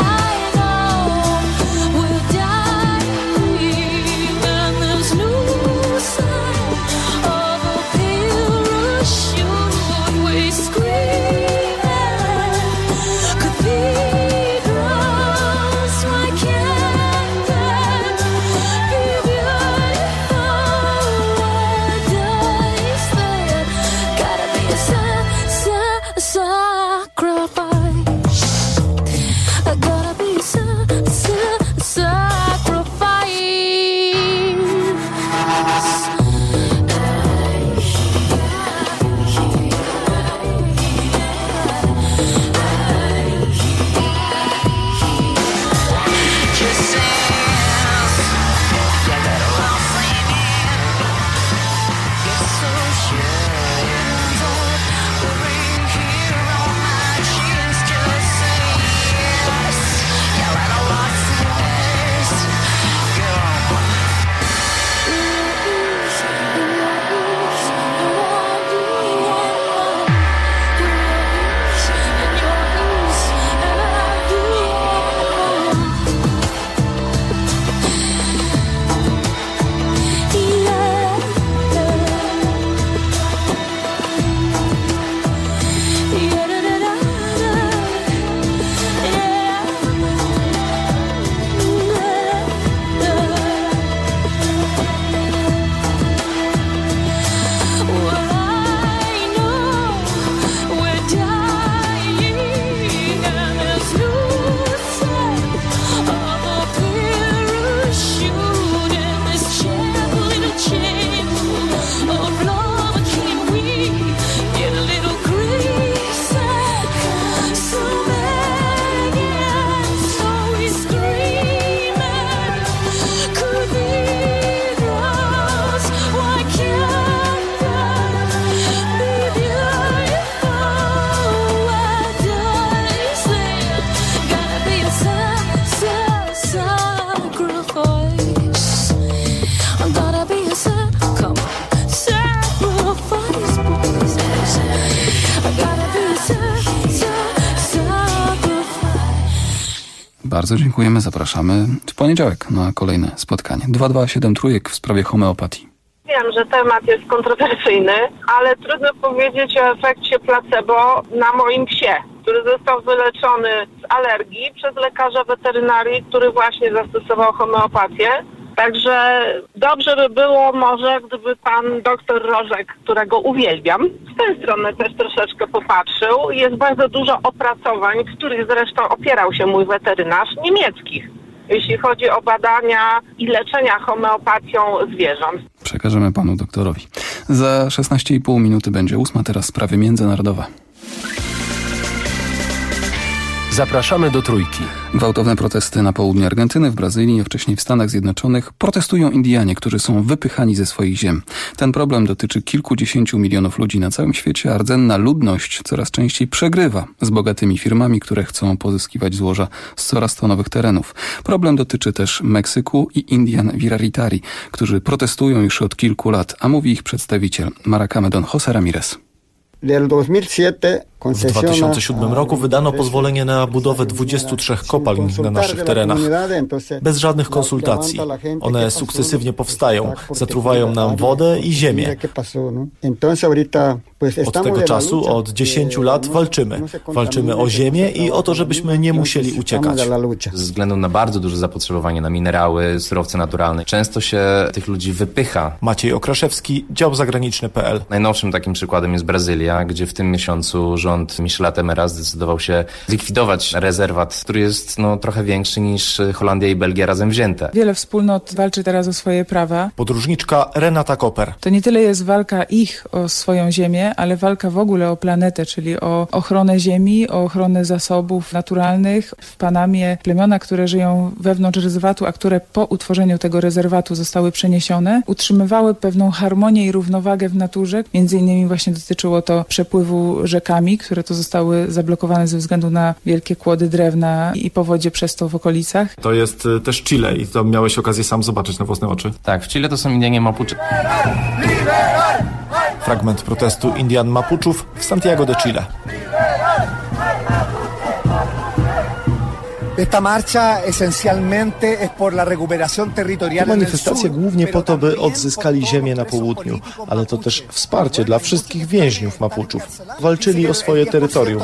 Bardzo dziękujemy, zapraszamy w poniedziałek na kolejne spotkanie. 227 Trójek w sprawie homeopatii. Wiem, że temat jest kontrowersyjny, ale trudno powiedzieć o efekcie placebo na moim psie, który został wyleczony z alergii przez lekarza weterynarii, który właśnie zastosował homeopatię. Także dobrze by było może, gdyby pan doktor Rożek, którego uwielbiam, w tę stronę też troszeczkę popatrzył. Jest bardzo dużo opracowań, w których zresztą opierał się mój weterynarz, niemieckich, jeśli chodzi o badania i leczenia homeopatią zwierząt. Przekażemy panu doktorowi. Za 16,5 minuty będzie 8, teraz sprawy międzynarodowe. Zapraszamy do Trójki. Gwałtowne protesty na południu Argentyny, w Brazylii, a wcześniej w Stanach Zjednoczonych protestują Indianie, którzy są wypychani ze swoich ziem. Ten problem dotyczy kilkudziesięciu milionów ludzi na całym świecie, a rdzenna ludność coraz częściej przegrywa z bogatymi firmami, które chcą pozyskiwać złoża z coraz to nowych terenów. Problem dotyczy też Meksyku i Indian Viraritari, którzy protestują już od kilku lat, a mówi ich przedstawiciel Maracame Don José Ramírez. W 2007 roku wydano pozwolenie na budowę 23 kopalń na naszych terenach. Bez żadnych konsultacji. One sukcesywnie powstają, zatruwają nam wodę i ziemię. Od tego czasu, od 10 lat walczymy. Walczymy o ziemię i o to, żebyśmy nie musieli uciekać. Ze względu na bardzo duże zapotrzebowanie na minerały, surowce naturalne, często się tych ludzi wypycha. Maciej Okraszewski, dział zagraniczny.pl. Najnowszym takim przykładem jest Brazylia, gdzie w tym miesiącu rząd Michela Temera zdecydował się zlikwidować rezerwat, który jest trochę większy niż Holandia i Belgia razem wzięte. Wiele wspólnot walczy teraz o swoje prawa. Podróżniczka Renata Koper. To nie tyle jest walka ich o swoją ziemię, ale walka w ogóle o planetę, czyli o ochronę ziemi, o ochronę zasobów naturalnych. W Panamie plemiona, które żyją wewnątrz rezerwatu, a które po utworzeniu tego rezerwatu zostały przeniesione, utrzymywały pewną harmonię i równowagę w naturze. Między innymi właśnie dotyczyło to przepływu rzekami, które to zostały zablokowane ze względu na wielkie kłody drewna i powodzie przez to w okolicach. To jest też Chile i to miałeś okazję sam zobaczyć na własne oczy. Tak, w Chile to są Indianie Mapuche. Fragment protestu Indian Mapuchów w Santiago de Chile. To manifestacja głównie po to, by odzyskali ziemię na południu, ale to też wsparcie dla wszystkich więźniów Mapuchów. Walczyli o swoje terytorium.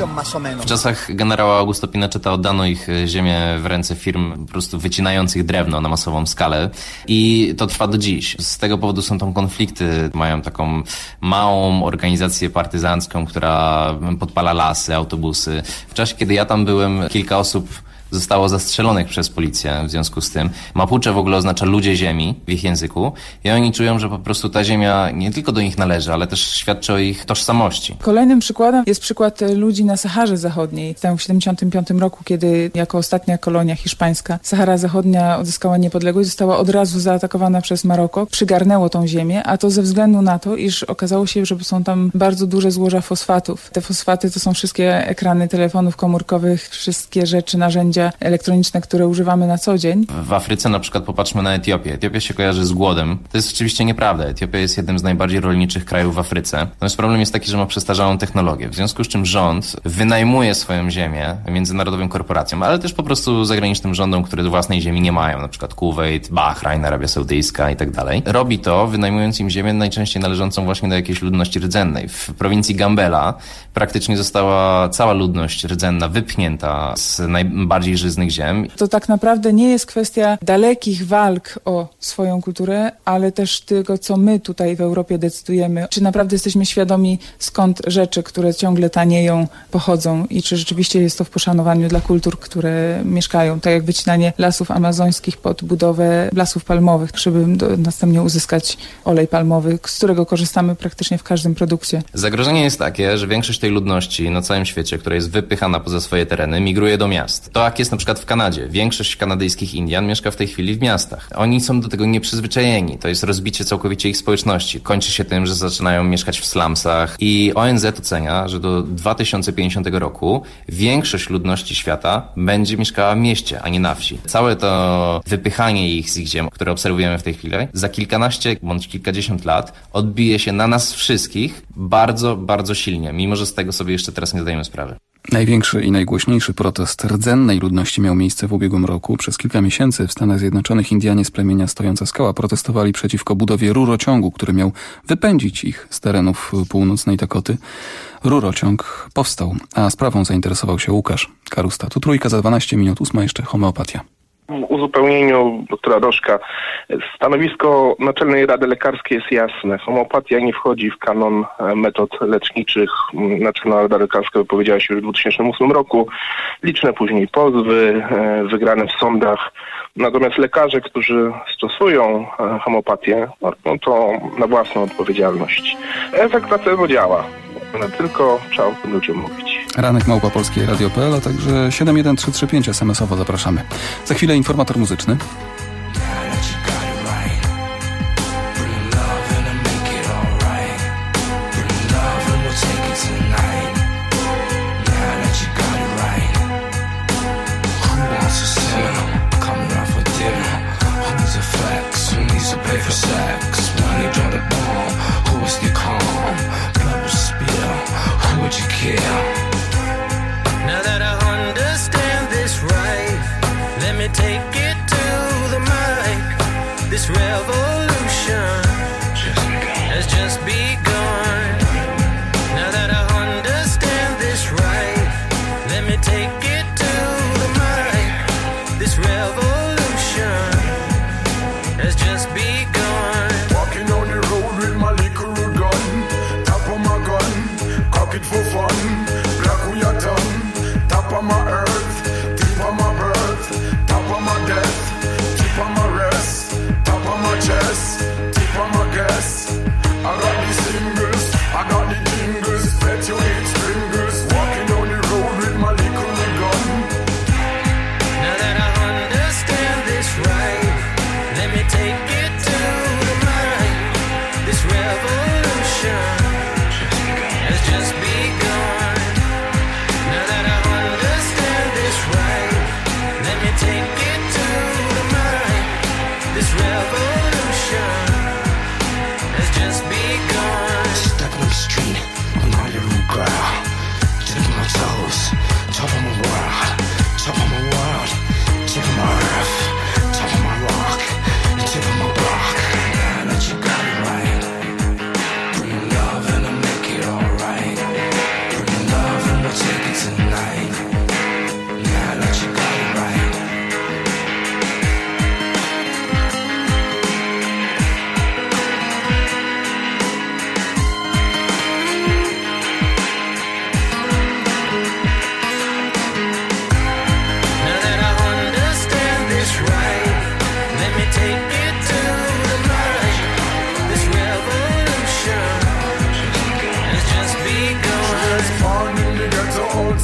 W czasach generała Augusto Pinocheta oddano ich ziemię w ręce firm po prostu wycinających drewno na masową skalę i to trwa do dziś. Z tego powodu są tam konflikty. Mają taką małą organizację partyzancką, która podpala lasy, autobusy. W czasie, kiedy ja tam byłem, kilka osób zostało zastrzelonych przez policję w związku z tym. Mapuche w ogóle oznacza ludzie ziemi w ich języku i oni czują, że po prostu ta ziemia nie tylko do nich należy, ale też świadczy o ich tożsamości. Kolejnym przykładem jest przykład ludzi na Saharze Zachodniej. W 1975 roku, kiedy jako ostatnia kolonia hiszpańska Sahara Zachodnia odzyskała niepodległość, została od razu zaatakowana przez Maroko. Przygarnęło tą ziemię, a to ze względu na to, iż okazało się, że są tam bardzo duże złoża fosfatów. Te fosfaty to są wszystkie ekrany telefonów komórkowych, wszystkie rzeczy, narzędzia elektroniczne, które używamy na co dzień. W Afryce na przykład popatrzmy na Etiopię. Etiopia się kojarzy z głodem. To jest oczywiście nieprawda. Etiopia jest jednym z najbardziej rolniczych krajów w Afryce. Natomiast problem jest taki, że ma przestarzałą technologię. W związku z czym rząd wynajmuje swoją ziemię międzynarodowym korporacjom, ale też po prostu zagranicznym rządom, które własnej ziemi nie mają. Na przykład Kuwejt, Bahrajn, Arabia Saudyjska i tak dalej. Robi to, wynajmując im ziemię najczęściej należącą właśnie do jakiejś ludności rdzennej. W prowincji Gambela praktycznie została cała ludność rdzenna wypchnięta z najbardziej żyznych ziem. To tak naprawdę nie jest kwestia dalekich walk o swoją kulturę, ale też tego, co my tutaj w Europie decydujemy. Czy naprawdę jesteśmy świadomi, skąd rzeczy, które ciągle tanieją, pochodzą i czy rzeczywiście jest to w poszanowaniu dla kultur, które mieszkają. Tak jak wycinanie lasów amazońskich pod budowę lasów palmowych, żeby następnie uzyskać olej palmowy, z którego korzystamy praktycznie w każdym produkcie. Zagrożenie jest takie, że większość tej ludności na całym świecie, która jest wypychana poza swoje tereny, migruje do miast. To jak jest na przykład w Kanadzie. Większość kanadyjskich Indian mieszka w tej chwili w miastach. Oni są do tego nieprzyzwyczajeni. To jest rozbicie całkowicie ich społeczności. Kończy się tym, że zaczynają mieszkać w slumsach i ONZ ocenia, że do 2050 roku większość ludności świata będzie mieszkała w mieście, a nie na wsi. Całe to wypychanie ich z ich ziem, które obserwujemy w tej chwili, za kilkanaście bądź kilkadziesiąt lat odbije się na nas wszystkich bardzo, bardzo silnie, mimo że z tego sobie jeszcze teraz nie zdajemy sprawy. Największy i najgłośniejszy protest rdzennej ludności miał miejsce w ubiegłym roku. Przez kilka miesięcy w Stanach Zjednoczonych Indianie z plemienia Stojąca Skała protestowali przeciwko budowie rurociągu, który miał wypędzić ich z terenów północnej Dakoty. Rurociąg powstał, a sprawą zainteresował się Łukasz Karusta. Tu trójka za 12 minut, 8 jeszcze homeopatia. W uzupełnieniu doktora Rożka stanowisko Naczelnej Rady Lekarskiej jest jasne. Homeopatia nie wchodzi w kanon metod leczniczych. Naczelna Rada Lekarska wypowiedziała się już w 2008 roku. Liczne później pozwy wygrane w sądach. Natomiast lekarze, którzy stosują homeopatię, robią to na własną odpowiedzialność. Efekt placebo działa. Tylko trzeba o tym ludziom mówić. Ranek@polskieradio.pl, a także 71335 SMS-owo zapraszamy. Za chwilę informator muzyczny. Now that I understand this right, let me take it to the mic. This revolution has just begun. Now that I understand this right, let me take it to the mic. This revolution has just begun. Walking on the road with my little gun, top of my gun, cock it for fun. Black we are done, top of my earth, tip of my birth, top of my death, tip of my rest, top of my chest.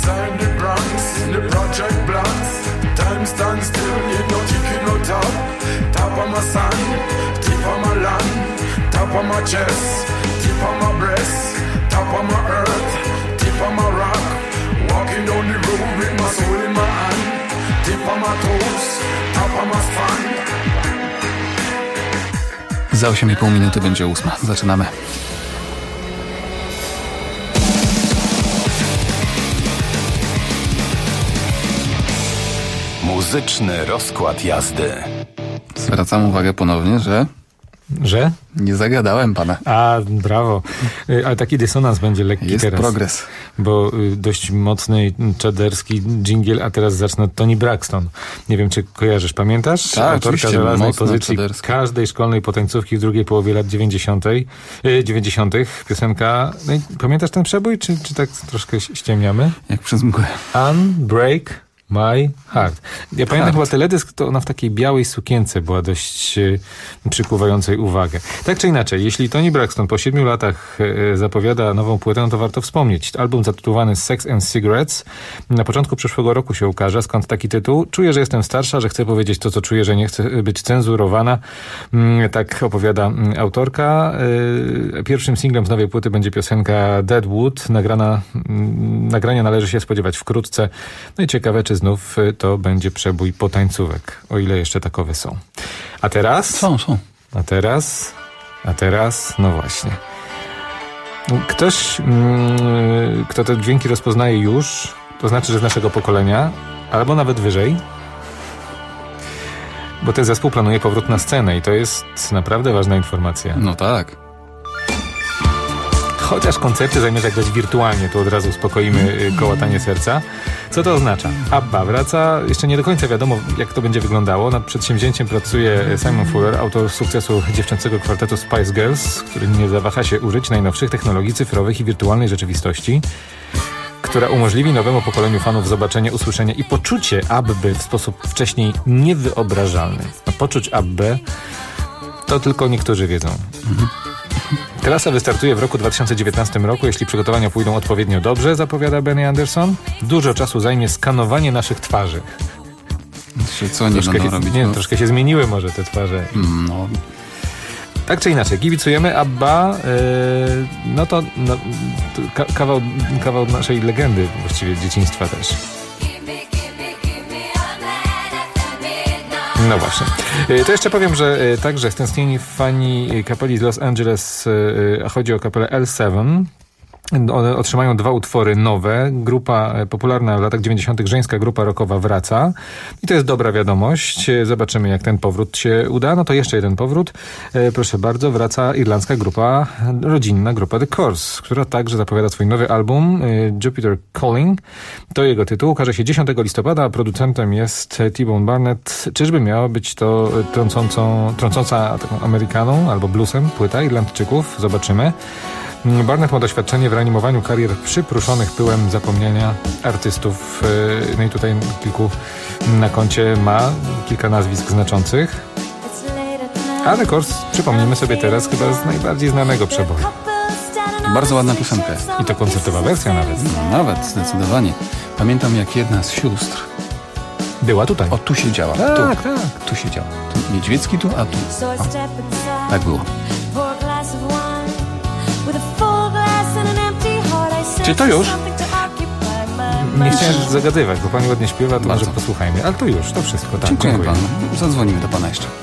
inside the Bronx, the project blocks. Time stands still, you know, ticking no top. Top of my sun, tip of my land, top of my chest, tip of my breast, top of my earth, tip of my rock. Walking down the road with my soul in my hand, tip of my toes, top of my spine. Za 8,5 minuty będzie 8. Zaczynamy. Muzyczny rozkład jazdy. Zwracam uwagę ponownie, że nie zagadałem pana. A, brawo. Ale taki dysonans będzie lekki jest teraz. Jest progres. Bo dość mocny, czaderski dżingiel, a teraz zacznę od Toni Braxton. Nie wiem, czy kojarzysz, pamiętasz? Tak, autorka żelaznej pozycji czaderski. Każdej szkolnej potańcówki w drugiej połowie lat 90. Piosenka. No i pamiętasz ten przebój, czy tak troszkę ściemniamy? Jak przez mgłę. Unbreak My Heart. Ja pamiętam chyba teledysk, to ona w takiej białej sukience była dość przykuwającej uwagę. Tak czy inaczej, jeśli Toni Braxton po 7 latach zapowiada nową płytę, no to warto wspomnieć. Album zatytułowany Sex and Cigarettes na początku przyszłego roku się ukaże. Skąd taki tytuł? Czuję, że jestem starsza, że chcę powiedzieć to, co czuję, że nie chcę być cenzurowana. Tak opowiada autorka. Pierwszym singlem z nowej płyty będzie piosenka Deadwood. Nagrania należy się spodziewać wkrótce. No i ciekawe, czy znów to będzie przebój potańcówek, o ile jeszcze takowe są. A teraz? Są. A teraz, no właśnie. Ktoś, kto te dźwięki rozpoznaje już, to znaczy, że z naszego pokolenia, albo nawet wyżej, bo ten zespół planuje powrót na scenę i to jest naprawdę ważna informacja. No tak. Chociaż koncerty zamierza grać wirtualnie, tu od razu uspokoimy kołatanie serca. Co to oznacza? ABBA wraca, jeszcze nie do końca wiadomo, jak to będzie wyglądało. Nad przedsięwzięciem pracuje Simon Fuller, autor sukcesu dziewczęcego kwartetu Spice Girls, który nie zawaha się użyć najnowszych technologii cyfrowych i wirtualnej rzeczywistości, która umożliwi nowemu pokoleniu fanów zobaczenie, usłyszenie i poczucie ABBY w sposób wcześniej niewyobrażalny. A poczuć ABBę to tylko niektórzy wiedzą. Trasa wystartuje w roku 2019 roku, jeśli przygotowania pójdą odpowiednio dobrze, zapowiada Benny Anderson. Dużo czasu zajmie skanowanie naszych twarzy. Co nie będą robić? Nie, troszkę się zmieniły może te twarze. No. Tak czy inaczej, kibicujemy ABBA, to kawał naszej legendy, właściwie dzieciństwa też. No właśnie. To jeszcze powiem, że także stęsknieni fani kapeli z Los Angeles, chodzi o kapelę L7, otrzymają 2 utwory nowe. Grupa popularna w latach 90. żeńska grupa rockowa wraca. I to jest dobra wiadomość. Zobaczymy, jak ten powrót się uda. No to jeszcze jeden powrót. Proszę bardzo, wraca irlandzka grupa, rodzinna grupa The Corrs, która także zapowiada swój nowy album Jupiter Calling. To jego tytuł. Ukaże się 10 listopada, a producentem jest T-Bone Barnett. Czyżby miała być to trącąca taką Amerykaną albo bluesem płyta Irlandczyków? Zobaczymy. Barnett ma doświadczenie w reanimowaniu karier przypruszonych pyłem zapomnienia artystów. No i tutaj kilku na koncie ma kilka nazwisk znaczących. A The Corrs, przypomnijmy sobie teraz, chyba z najbardziej znanego przeboju. Bardzo ładna piosenka. I to koncertowa wersja nawet. No, nawet, zdecydowanie. Pamiętam, jak jedna z sióstr była tutaj. O, tu siedziała. Tak. Tu siedziała. Tu Niedźwiecki tu, a tu. O. Tak było. Czy to już? Nie chciałem zagadywać, bo pani ładnie śpiewa, to może posłuchajmy. Ale to już, to wszystko. Tak, dziękuję panu. Zadzwonimy do pana jeszcze.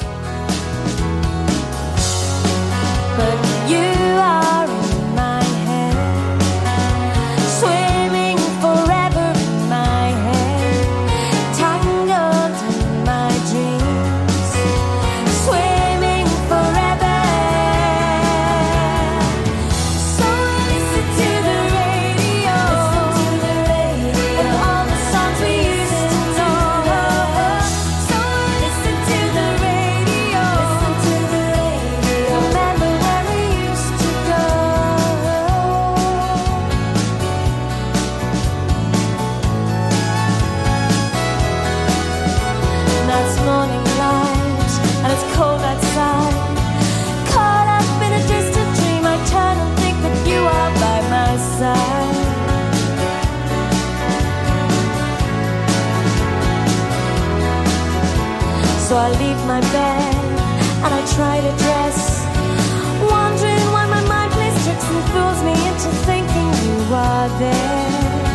So I leave my bed and I try to dress, wondering why my mind plays tricks and fools me into thinking you are there.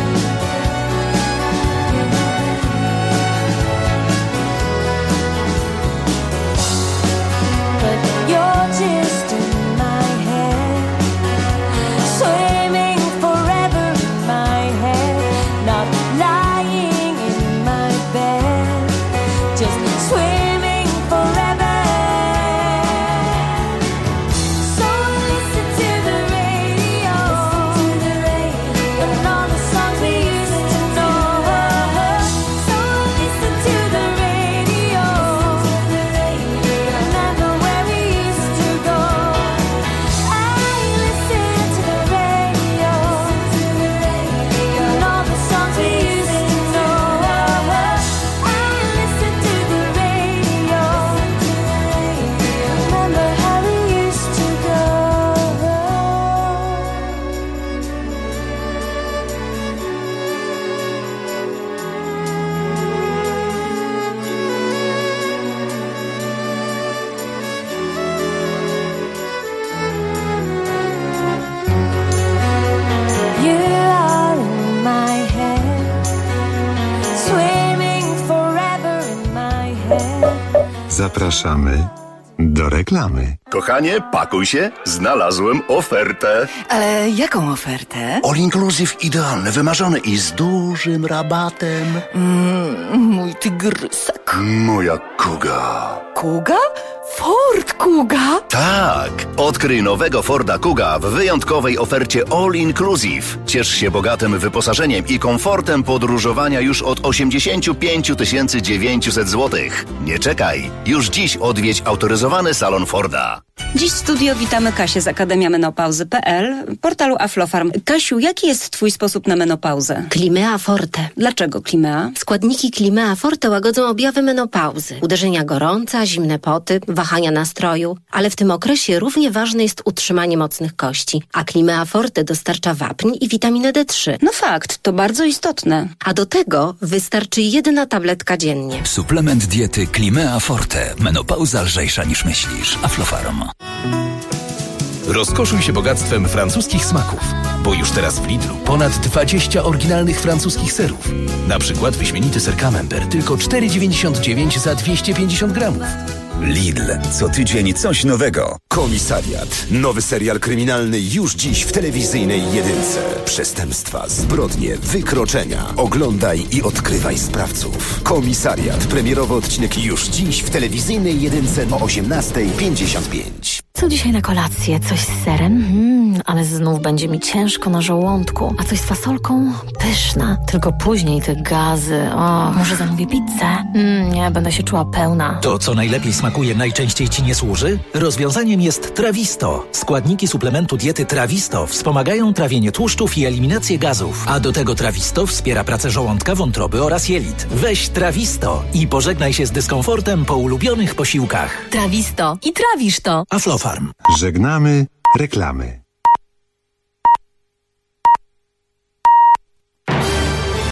But you're just in my head, swimming forever in my head, not lying in my bed, just swimming forever. So I listen to the radio, and all the songs we used to know. So I listen to the radio, remember where we used to go. I listen to the radio, and all the songs we used to know. I listen to the radio, remember how we used to go. You are in my head, swimming forever in my head. Zapraszamy do reklamy. Kochanie, pakuj się, znalazłem ofertę. Ale jaką ofertę? All inclusive idealny, wymarzony i z dużym rabatem. Mój tygrysek. Moja Kuga. Kuga? Ford Kuga? Tak, odkryj nowego Forda Kuga w wyjątkowej ofercie All Inclusive. Ciesz się bogatym wyposażeniem i komfortem podróżowania już od 85 900 zł. Nie czekaj, już dziś odwiedź autoryzowany salon Forda. Dziś w studio witamy Kasię z Akademia Menopauzy.pl, portalu Aflofarm. Kasiu, jaki jest twój sposób na menopauzę? Climea Forte. Dlaczego Climea? Składniki Climea Forte łagodzą objawy menopauzy. Uderzenia gorąca, zimne poty, wahania nastroju. Ale w tym okresie równie ważne jest utrzymanie mocnych kości. A Climea Forte dostarcza wapń i witaminę D3. No fakt, to bardzo istotne. A do tego wystarczy 1 tabletka dziennie. Suplement diety Climea Forte. Menopauza lżejsza niż myślisz. Aflofarm. Rozkoszuj się bogactwem francuskich smaków, bo już teraz w Lidlu ponad 20 oryginalnych francuskich serów. Na przykład wyśmienity ser Camembert tylko 4,99 za 250 gramów. Lidl. Co tydzień coś nowego. Komisariat. Nowy serial kryminalny już dziś w telewizyjnej jedynce. Przestępstwa, zbrodnie, wykroczenia. Oglądaj i odkrywaj sprawców. Komisariat. Premierowy odcinek już dziś w telewizyjnej jedynce o 18:55. Co dzisiaj na kolację? Coś z serem? Ale znów będzie mi ciężko na żołądku. A coś z fasolką? Pyszna. Tylko później te gazy. Może zamówię pizzę? Nie, będę się czuła pełna. To, co najlepiej smakuje, najczęściej ci nie służy? Rozwiązaniem jest Trawisto. Składniki suplementu diety Trawisto wspomagają trawienie tłuszczów i eliminację gazów. A do tego Trawisto wspiera pracę żołądka, wątroby oraz jelit. Weź Trawisto i pożegnaj się z dyskomfortem po ulubionych posiłkach. Trawisto i trawisz to. Aflofarm. Żegnamy reklamy.